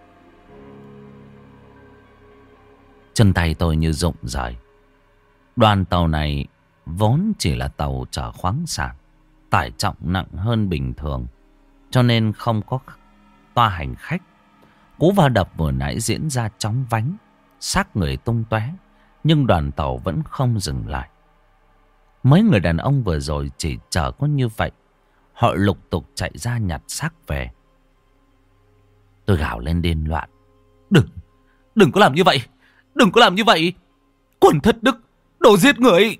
Chân tay tôi như rụng rời. Đoàn tàu này vốn chỉ là tàu chở khoáng sản, tải trọng nặng hơn bình thường, cho nên không có toa hành khách. Cú va đập vừa nãy diễn ra chóng vánh, xác người tung tóe, nhưng đoàn tàu vẫn không dừng lại. Mấy người đàn ông vừa rồi chỉ chờ có như vậy, họ lục tục chạy ra nhặt xác về. Tôi gào lên điên loạn. Đừng, đừng có làm như vậy, đừng có làm như vậy. Quần thất đức, đồ giết người.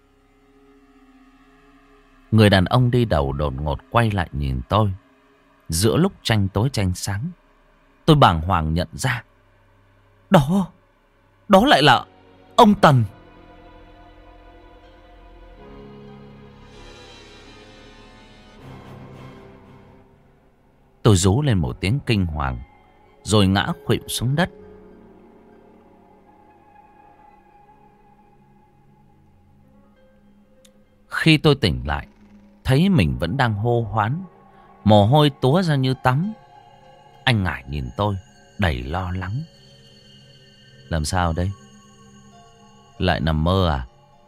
Người đàn ông đi đầu đột ngột quay lại nhìn tôi. Giữa lúc tranh tối tranh sáng, tôi bàng hoàng nhận ra Đó Đó lại là ông Tần. Tôi rú lên một tiếng kinh hoàng, rồi ngã khuỵu xuống đất. Khi tôi tỉnh lại, thấy mình vẫn đang hô hoán, mồ hôi túa ra như tắm. Anh Ngải nhìn tôi đầy lo lắng. Làm sao đây? Lại nằm mơ à?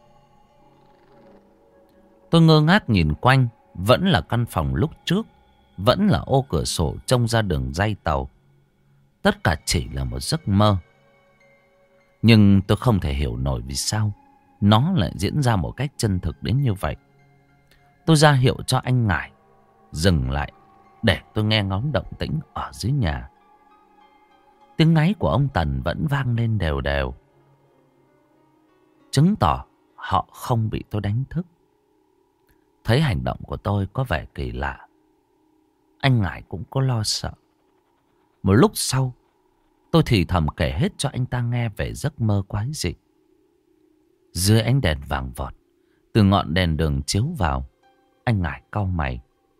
Tôi ngơ ngác nhìn quanh. Vẫn là căn phòng lúc trước, vẫn là ô cửa sổ trông ra đường ray tàu. Tất cả chỉ là một giấc mơ. Nhưng tôi không thể hiểu nổi vì sao nó lại diễn ra một cách chân thực đến như vậy. Tôi ra hiệu cho anh Ngải dừng lại để tôi nghe ngóng động tĩnh ở dưới nhà. Tiếng ngáy của ông Tần vẫn vang lên đều đều, chứng tỏ họ không bị tôi đánh thức. Thấy hành động của tôi có vẻ kỳ lạ, anh Ngải cũng có lo sợ. Một lúc sau, tôi thì thầm kể hết cho anh ta nghe về giấc mơ quái dị. Dưới ánh đèn vàng vọt từ ngọn đèn đường chiếu vào, anh Ngải cau mày.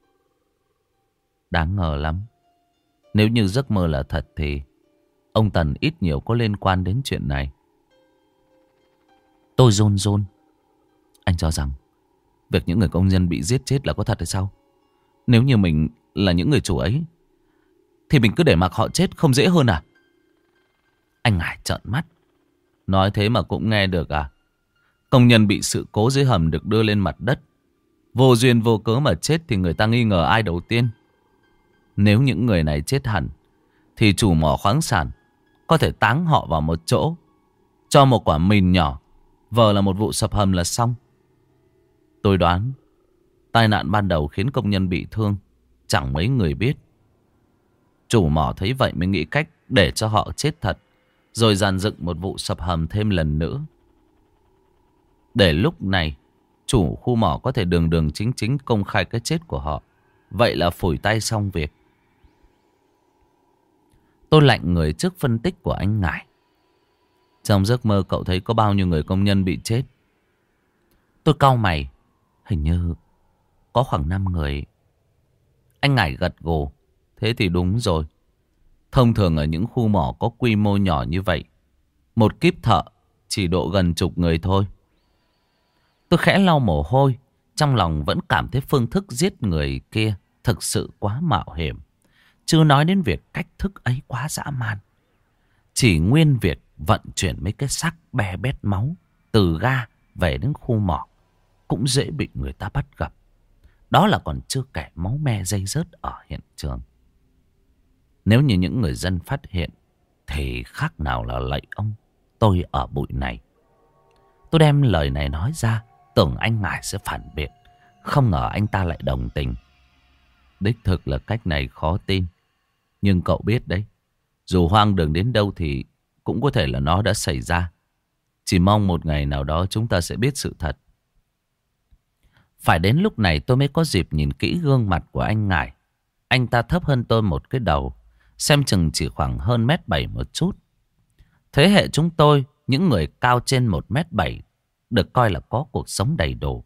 Đáng ngờ lắm. Nếu như giấc mơ là thật thì ông Tần ít nhiều có liên quan đến chuyện này. Tôi run run. Anh cho rằng việc những người công nhân bị giết chết là có thật hay sao? Nếu như mình là những người chủ ấy thì mình cứ để mặc họ chết không dễ hơn à? Anh Ngải trợn mắt. Nói thế mà cũng nghe được à? Công nhân bị sự cố dưới hầm được đưa lên mặt đất, vô duyên vô cớ mà chết thì người ta nghi ngờ ai đầu tiên? Nếu những người này chết hẳn thì chủ mỏ khoáng sản có thể táng họ vào một chỗ, cho một quả mìn nhỏ, vờ là một vụ sập hầm là xong. Tôi đoán tai nạn ban đầu khiến công nhân bị thương, chẳng mấy người biết. Chủ mỏ thấy vậy mới nghĩ cách để cho họ chết thật, rồi dàn dựng một vụ sập hầm thêm lần nữa. Để lúc này chủ khu mỏ có thể đường đường chính chính công khai cái chết của họ. Vậy là phủi tay xong việc. Tôi lạnh người trước phân tích của anh Ngải. Trong giấc mơ cậu thấy có bao nhiêu người công nhân bị chết? Tôi cau mày. Hình như có khoảng năm người. Anh Ngải gật gù. Thế thì đúng rồi. Thông thường ở những khu mỏ có quy mô nhỏ như vậy, một kíp thợ chỉ độ gần chục người thôi. Tôi khẽ lau mồ hôi, trong lòng vẫn cảm thấy phương thức giết người kia thực sự quá mạo hiểm. Chưa nói đến việc cách thức ấy quá dã man. Chỉ nguyên việc vận chuyển mấy cái xác be bét máu từ ga về đến khu mỏ cũng dễ bị người ta bắt gặp. Đó là còn chưa kể máu me dây dớt ở hiện trường. Nếu như những người dân phát hiện thì khác nào là lạy ông tôi ở bụi này. Tôi đem lời này nói ra, tưởng anh Ngải sẽ phản biện. Không ngờ anh ta lại đồng tình. Đích thực là cách này khó tin. Nhưng cậu biết đấy, dù hoang đường đến đâu thì cũng có thể là nó đã xảy ra. Chỉ mong một ngày nào đó chúng ta sẽ biết sự thật. Phải đến lúc này tôi mới có dịp nhìn kỹ gương mặt của anh Ngải. Anh ta thấp hơn tôi một cái đầu, xem chừng chỉ khoảng hơn mét bảy một chút. Thế hệ chúng tôi, những người cao trên một mét bảy, được coi là có cuộc sống đầy đủ.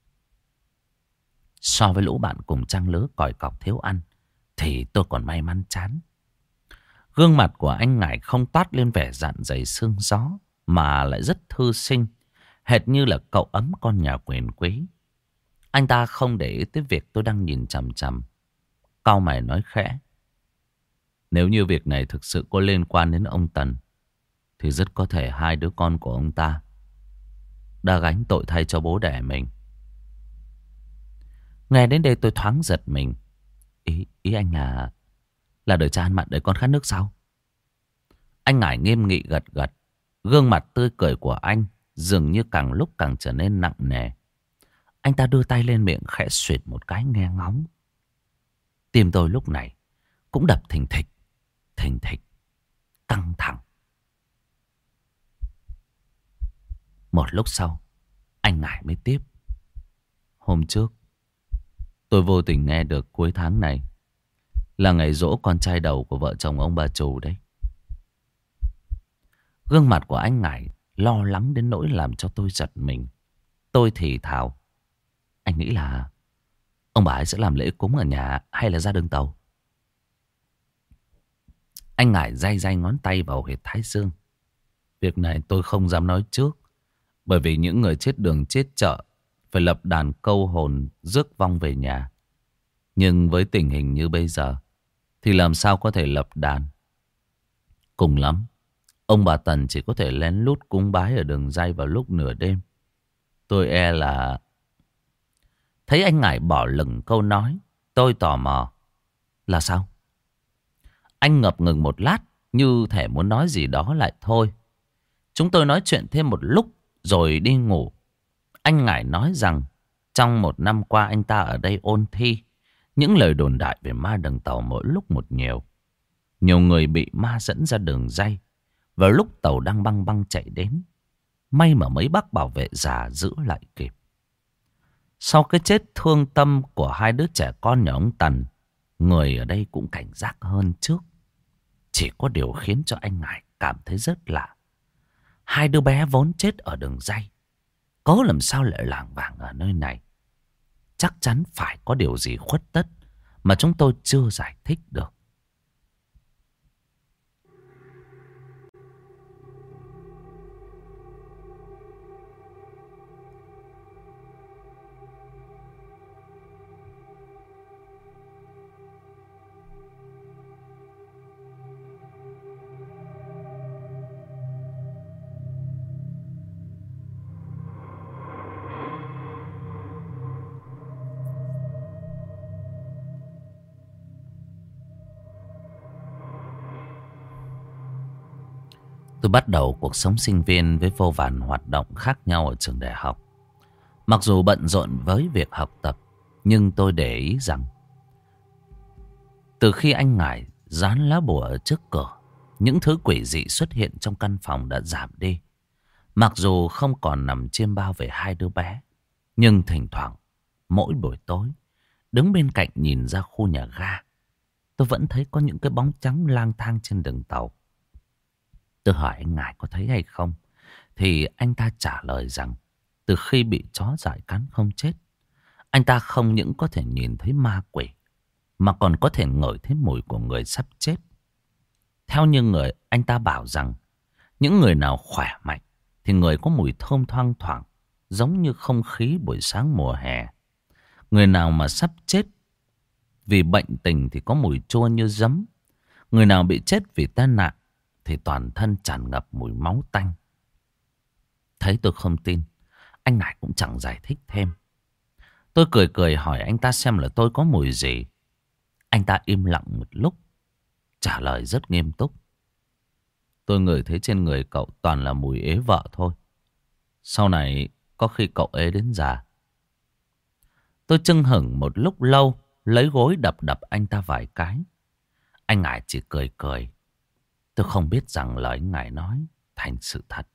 So với lũ bạn cùng trang lứa còi cọc thiếu ăn thì tôi còn may mắn chán. Gương mặt của anh Ngải không toát lên vẻ dạn dày sương gió, mà lại rất thư sinh, hệt như là cậu ấm con nhà quyền quý. Anh ta không để ý tới việc tôi đang nhìn chằm chằm, cau mày nói khẽ. Nếu như việc này thực sự có liên quan đến ông Tần thì rất có thể hai đứa con của ông ta đã gánh tội thay cho bố đẻ mình. Nghe đến đây tôi thoáng giật mình. Ý, ý anh là Là đời cha ăn mặn đời con khát nước sao? Anh Ngải nghiêm nghị gật gật. Gương mặt tươi cười của anh dường như càng lúc càng trở nên nặng nề. Anh ta đưa tay lên miệng khẽ suyệt một cái nghe ngóng. Tim tôi lúc này cũng đập thình thịch, thình thịch, căng thẳng. Một lúc sau, anh Ngải mới tiếp. Hôm trước, tôi vô tình nghe được cuối tháng này là ngày giỗ con trai đầu của vợ chồng ông bà chủ đấy. Gương mặt của anh Ngải lo lắng đến nỗi làm cho tôi giật mình. Tôi thì thào: anh nghĩ là ông bà ấy sẽ làm lễ cúng ở nhà hay là ra đường tàu? Anh Ngải day day ngón tay vào huyệt thái dương. Việc này tôi không dám nói trước, bởi vì những người chết đường chết chợ phải lập đàn câu hồn rước vong về nhà. Nhưng với tình hình như bây giờ thì làm sao có thể lập đàn? Cùng lắm, ông bà Tần chỉ có thể lén lút cúng bái ở đường ray vào lúc nửa đêm. Tôi e là... Thấy anh Ngải bỏ lửng câu nói, tôi tò mò: là sao? Anh ngập ngừng một lát, như thể muốn nói gì đó lại thôi. Chúng tôi nói chuyện thêm một lúc rồi đi ngủ. Anh Ngải nói rằng trong một năm qua anh ta ở đây ôn thi. Những lời đồn đại về ma đường tàu mỗi lúc một nhiều. Nhiều người bị ma dẫn ra đường ray vào lúc tàu đang băng băng chạy đến. May mà mấy bác bảo vệ già giữ lại kịp. Sau cái chết thương tâm của hai đứa trẻ con nhà ông Tần, người ở đây cũng cảnh giác hơn trước. Chỉ có điều khiến cho anh Ngải cảm thấy rất lạ. Hai đứa bé vốn chết ở đường ray, có làm sao lại lảng vảng ở nơi này? Chắc chắn phải có điều gì khuất tất mà chúng tôi chưa giải thích được. Tôi bắt đầu cuộc sống sinh viên với vô vàn hoạt động khác nhau ở trường đại học. Mặc dù bận rộn với việc học tập, nhưng tôi để ý rằng từ khi anh Ngải dán lá bùa ở trước cửa, những thứ quỷ dị xuất hiện trong căn phòng đã giảm đi. Mặc dù không còn nằm chiêm bao về hai đứa bé, nhưng thỉnh thoảng, mỗi buổi tối, đứng bên cạnh nhìn ra khu nhà ga, tôi vẫn thấy có những cái bóng trắng lang thang trên đường tàu. Tôi hỏi anh Ngải có thấy hay không, thì anh ta trả lời rằng từ khi bị chó dại cắn không chết, anh ta không những có thể nhìn thấy ma quỷ, mà còn có thể ngửi thấy mùi của người sắp chết. Theo như người, anh ta bảo rằng những người nào khỏe mạnh thì người có mùi thơm thoang thoảng, giống như không khí buổi sáng mùa hè. Người nào mà sắp chết vì bệnh tình thì có mùi chua như giấm. Người nào bị chết vì tai nạn thì toàn thân tràn ngập mùi máu tanh. Thấy tôi không tin, anh Ngải cũng chẳng giải thích thêm. Tôi cười cười hỏi anh ta xem là tôi có mùi gì. Anh ta im lặng một lúc, trả lời rất nghiêm túc: tôi ngửi thấy trên người cậu toàn là mùi ế vợ thôi. Sau này có khi cậu ế đến già. Tôi chưng hửng một lúc lâu, lấy gối đập đập anh ta vài cái. Anh Ngải chỉ cười cười. Tôi không biết rằng lời anh Ngải nói thành sự thật.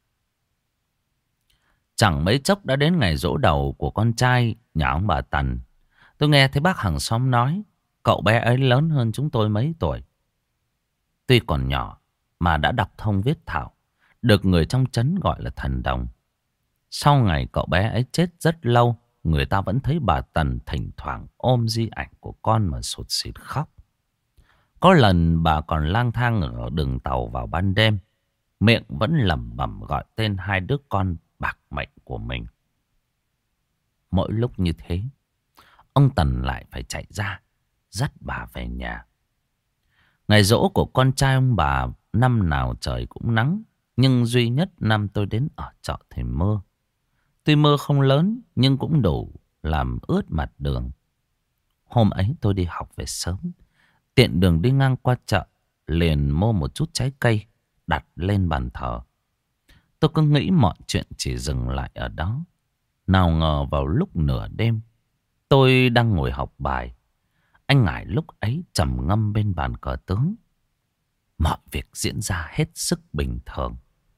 Chẳng mấy chốc đã đến ngày giỗ đầu của con trai nhà ông bà Tần. Tôi nghe thấy bác hàng xóm nói cậu bé ấy lớn hơn chúng tôi mấy tuổi. Tuy còn nhỏ mà đã đọc thông viết thạo, được người trong trấn gọi là thần đồng. Sau ngày cậu bé ấy chết rất lâu, người ta vẫn thấy bà Tần thỉnh thoảng ôm di ảnh của con mà sụt sịt khóc. Có lần bà còn lang thang ở đường tàu vào ban đêm, miệng vẫn lẩm bẩm gọi tên hai đứa con bạc mệnh của mình. Mỗi lúc như thế, ông Tần lại phải chạy ra dắt bà về nhà. Ngày giỗ của con trai ông bà năm nào trời cũng nắng, nhưng duy nhất năm tôi đến ở trọ thì mưa. Tuy mưa không lớn nhưng cũng đủ làm ướt mặt đường. Hôm ấy tôi đi học về sớm, tiện đường đi ngang qua chợ, liền mua một chút trái cây đặt lên bàn thờ. Tôi cứ nghĩ mọi chuyện chỉ dừng lại ở đó. Nào ngờ vào lúc nửa đêm, tôi đang ngồi học bài, anh Ngải lúc ấy trầm ngâm bên bàn cờ tướng. Mọi việc diễn ra hết sức bình thường.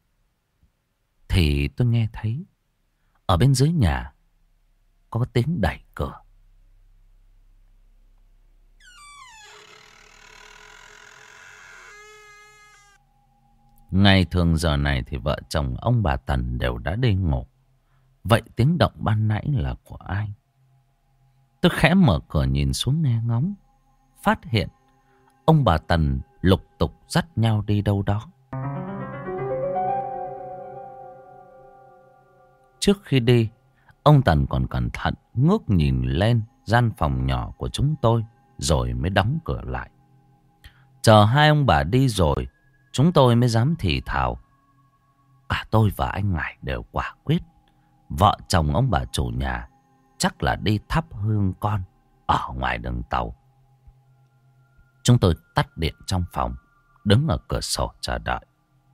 Thì tôi nghe thấy ở bên dưới nhà có tiếng đẩy cửa. Ngày thường giờ này thì vợ chồng ông bà Tần đều đã đi ngủ. Vậy tiếng động ban nãy là của ai? Tôi khẽ mở cửa nhìn xuống nghe ngóng. Phát hiện ông bà Tần lục tục dắt nhau đi đâu đó. Trước khi đi, ông Tần còn cẩn thận ngước nhìn lên gian phòng nhỏ của chúng tôi rồi mới đóng cửa lại. Chờ hai ông bà đi rồi, chúng tôi mới dám thì thào. Cả tôi và anh Ngải đều quả quyết. Vợ chồng ông bà chủ nhà chắc là đi thắp hương con ở ngoài đường tàu. Chúng tôi tắt điện trong phòng, đứng ở cửa sổ chờ đợi.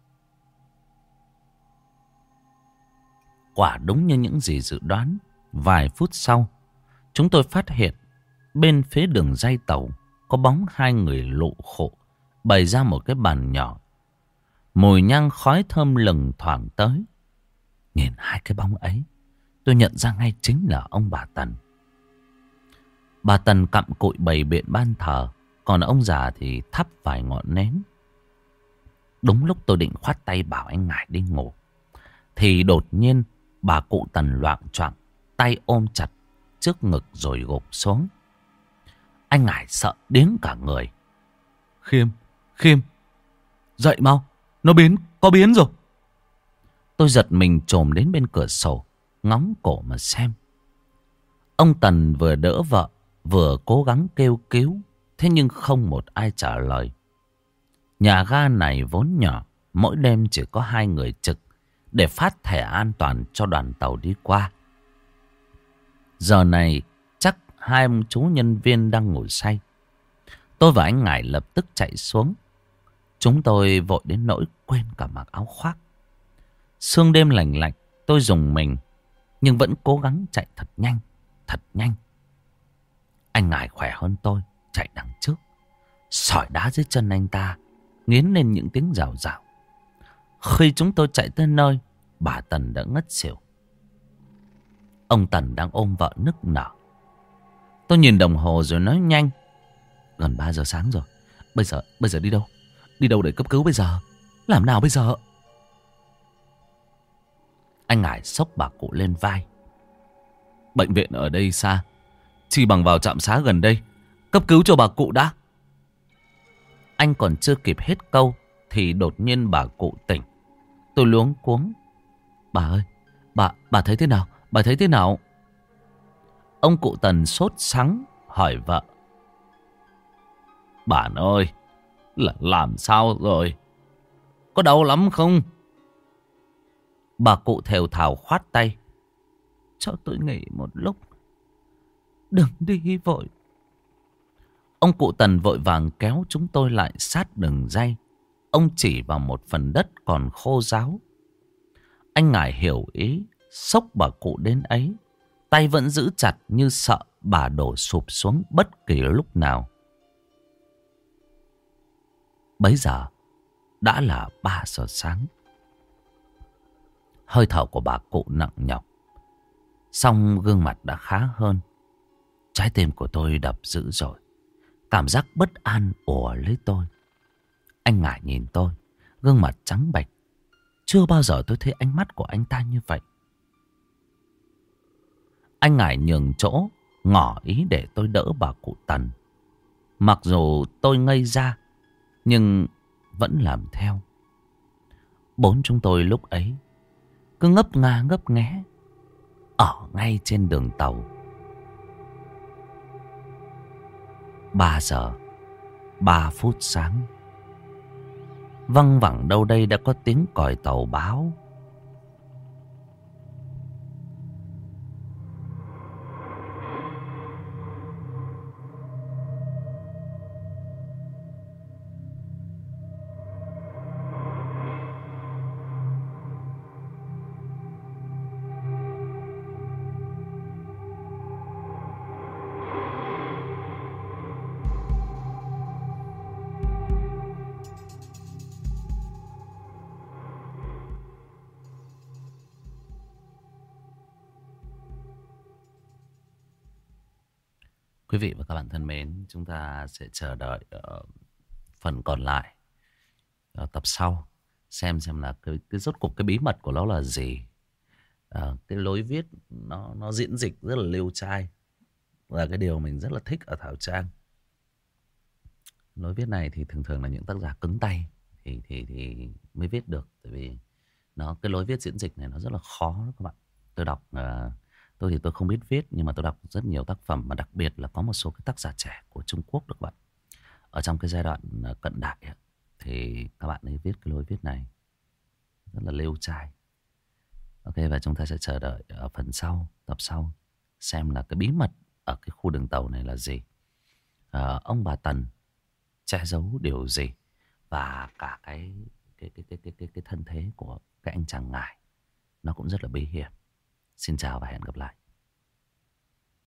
Quả đúng như những gì dự đoán. Vài phút sau, chúng tôi phát hiện bên phía đường ray tàu có bóng hai người lụ khụ bày ra một cái bàn nhỏ. Mùi nhang khói thơm lừng thoảng tới. Nhìn hai cái bóng ấy, tôi nhận ra ngay chính là ông bà Tần. Bà Tần cặm cụi bày biện ban thờ, còn ông già thì thắp vài ngọn nến. Đúng lúc tôi định khoát tay bảo anh Ngải đi ngủ, thì đột nhiên bà cụ Tần loạng choạng, tay ôm chặt trước ngực rồi gục xuống. Anh Ngải sợ điếng cả người. Khiêm, Khiêm, dậy mau, nó biến, có biến rồi. Tôi giật mình chồm đến bên cửa sổ, ngóng cổ mà xem. Ông Tần vừa đỡ vợ, vừa cố gắng kêu cứu, thế nhưng không một ai trả lời. Nhà ga này vốn nhỏ, mỗi đêm chỉ có hai người trực để phát thẻ an toàn cho đoàn tàu đi qua. Giờ này chắc hai ông chú nhân viên đang ngủ say. Tôi và anh Ngải lập tức chạy xuống. Chúng tôi vội đến nỗi quên cả mặc áo khoác. Sương đêm lạnh lạnh, tôi rùng mình, nhưng vẫn cố gắng chạy thật nhanh, thật nhanh. Anh Ngải khỏe hơn tôi, chạy đằng trước. Sỏi đá dưới chân anh ta nghiến lên những tiếng rào rào. Khi chúng tôi chạy tới nơi, bà Tần đã ngất xỉu. Ông Tần đang ôm vợ nức nở. Tôi nhìn đồng hồ rồi nói nhanh. Gần ba giờ sáng rồi. Bây giờ, bây giờ đi đâu? Đi đâu để cấp cứu bây giờ? Làm nào bây giờ? Anh Ngải xốc bà cụ lên vai. Bệnh viện ở đây xa, chỉ bằng vào trạm xá gần đây cấp cứu cho bà cụ đã. Anh còn chưa kịp hết câu thì đột nhiên bà cụ tỉnh. Tôi luống cuống. Bà ơi, bà, bà thấy thế nào? Bà thấy thế nào? Ông cụ Tần sốt sắng hỏi vợ. Bạn ơi, là làm sao rồi? Có đau lắm không? Bà cụ thều thào khoát tay. Cho tôi nghỉ một lúc, đừng đi vội. Ông cụ Tần vội vàng kéo chúng tôi lại sát đường ray. Ông chỉ vào một phần đất còn khô ráo. Anh Ngải hiểu ý, xốc bà cụ đến ấy. Tay vẫn giữ chặt như sợ bà đổ sụp xuống bất kỳ lúc nào. Bấy giờ đã là ba giờ sáng. Hơi thở của bà cụ nặng nhọc, song gương mặt đã khá hơn. Trái tim của tôi đập dữ rồi. Cảm giác bất an ùa lấy tôi. Anh Ngải nhìn tôi, gương mặt trắng bệch. Chưa bao giờ tôi thấy ánh mắt của anh ta như vậy. Anh Ngải nhường chỗ, ngỏ ý để tôi đỡ bà cụ Tần. Mặc dù tôi ngây ra, nhưng vẫn làm theo. Bốn chúng tôi lúc ấy cứ ngấp nga ngấp nghé ở ngay trên đường tàu. Ba giờ ba phút sáng. Văng vẳng đâu đây đã có tiếng còi tàu báo. Quý vị và các bạn thân mến, chúng ta sẽ chờ đợi ở phần còn lại ở tập sau. xem xem là cái, cái rốt cuộc cái bí mật của nó là gì. Ờ, cái lối viết nó nó diễn dịch rất là liêu trai, là cái điều mình rất là thích ở Thảo Trang. Lối viết này thì thường thường là những tác giả cứng tay thì thì thì mới viết được, tại vì nó cái lối viết diễn dịch này nó rất là khó đó các bạn. Tôi đọc uh, tôi thì tôi không biết viết, nhưng mà tôi đọc rất nhiều tác phẩm, mà đặc biệt là có một số cái tác giả trẻ của Trung Quốc được các bạn. Ở trong cái giai đoạn uh, cận đại ấy, thì các bạn ấy viết cái lối viết này rất là liêu trai. Ok, và chúng ta sẽ chờ đợi ở phần sau, tập sau, xem là cái bí mật ở cái khu đường tàu này là gì. Uh, ông bà Tần che giấu điều gì, và cả cái cái cái cái cái cái, cái thân thế của cái anh chàng ngải nó cũng rất là bí hiểm. Xin chào và hẹn gặp lại.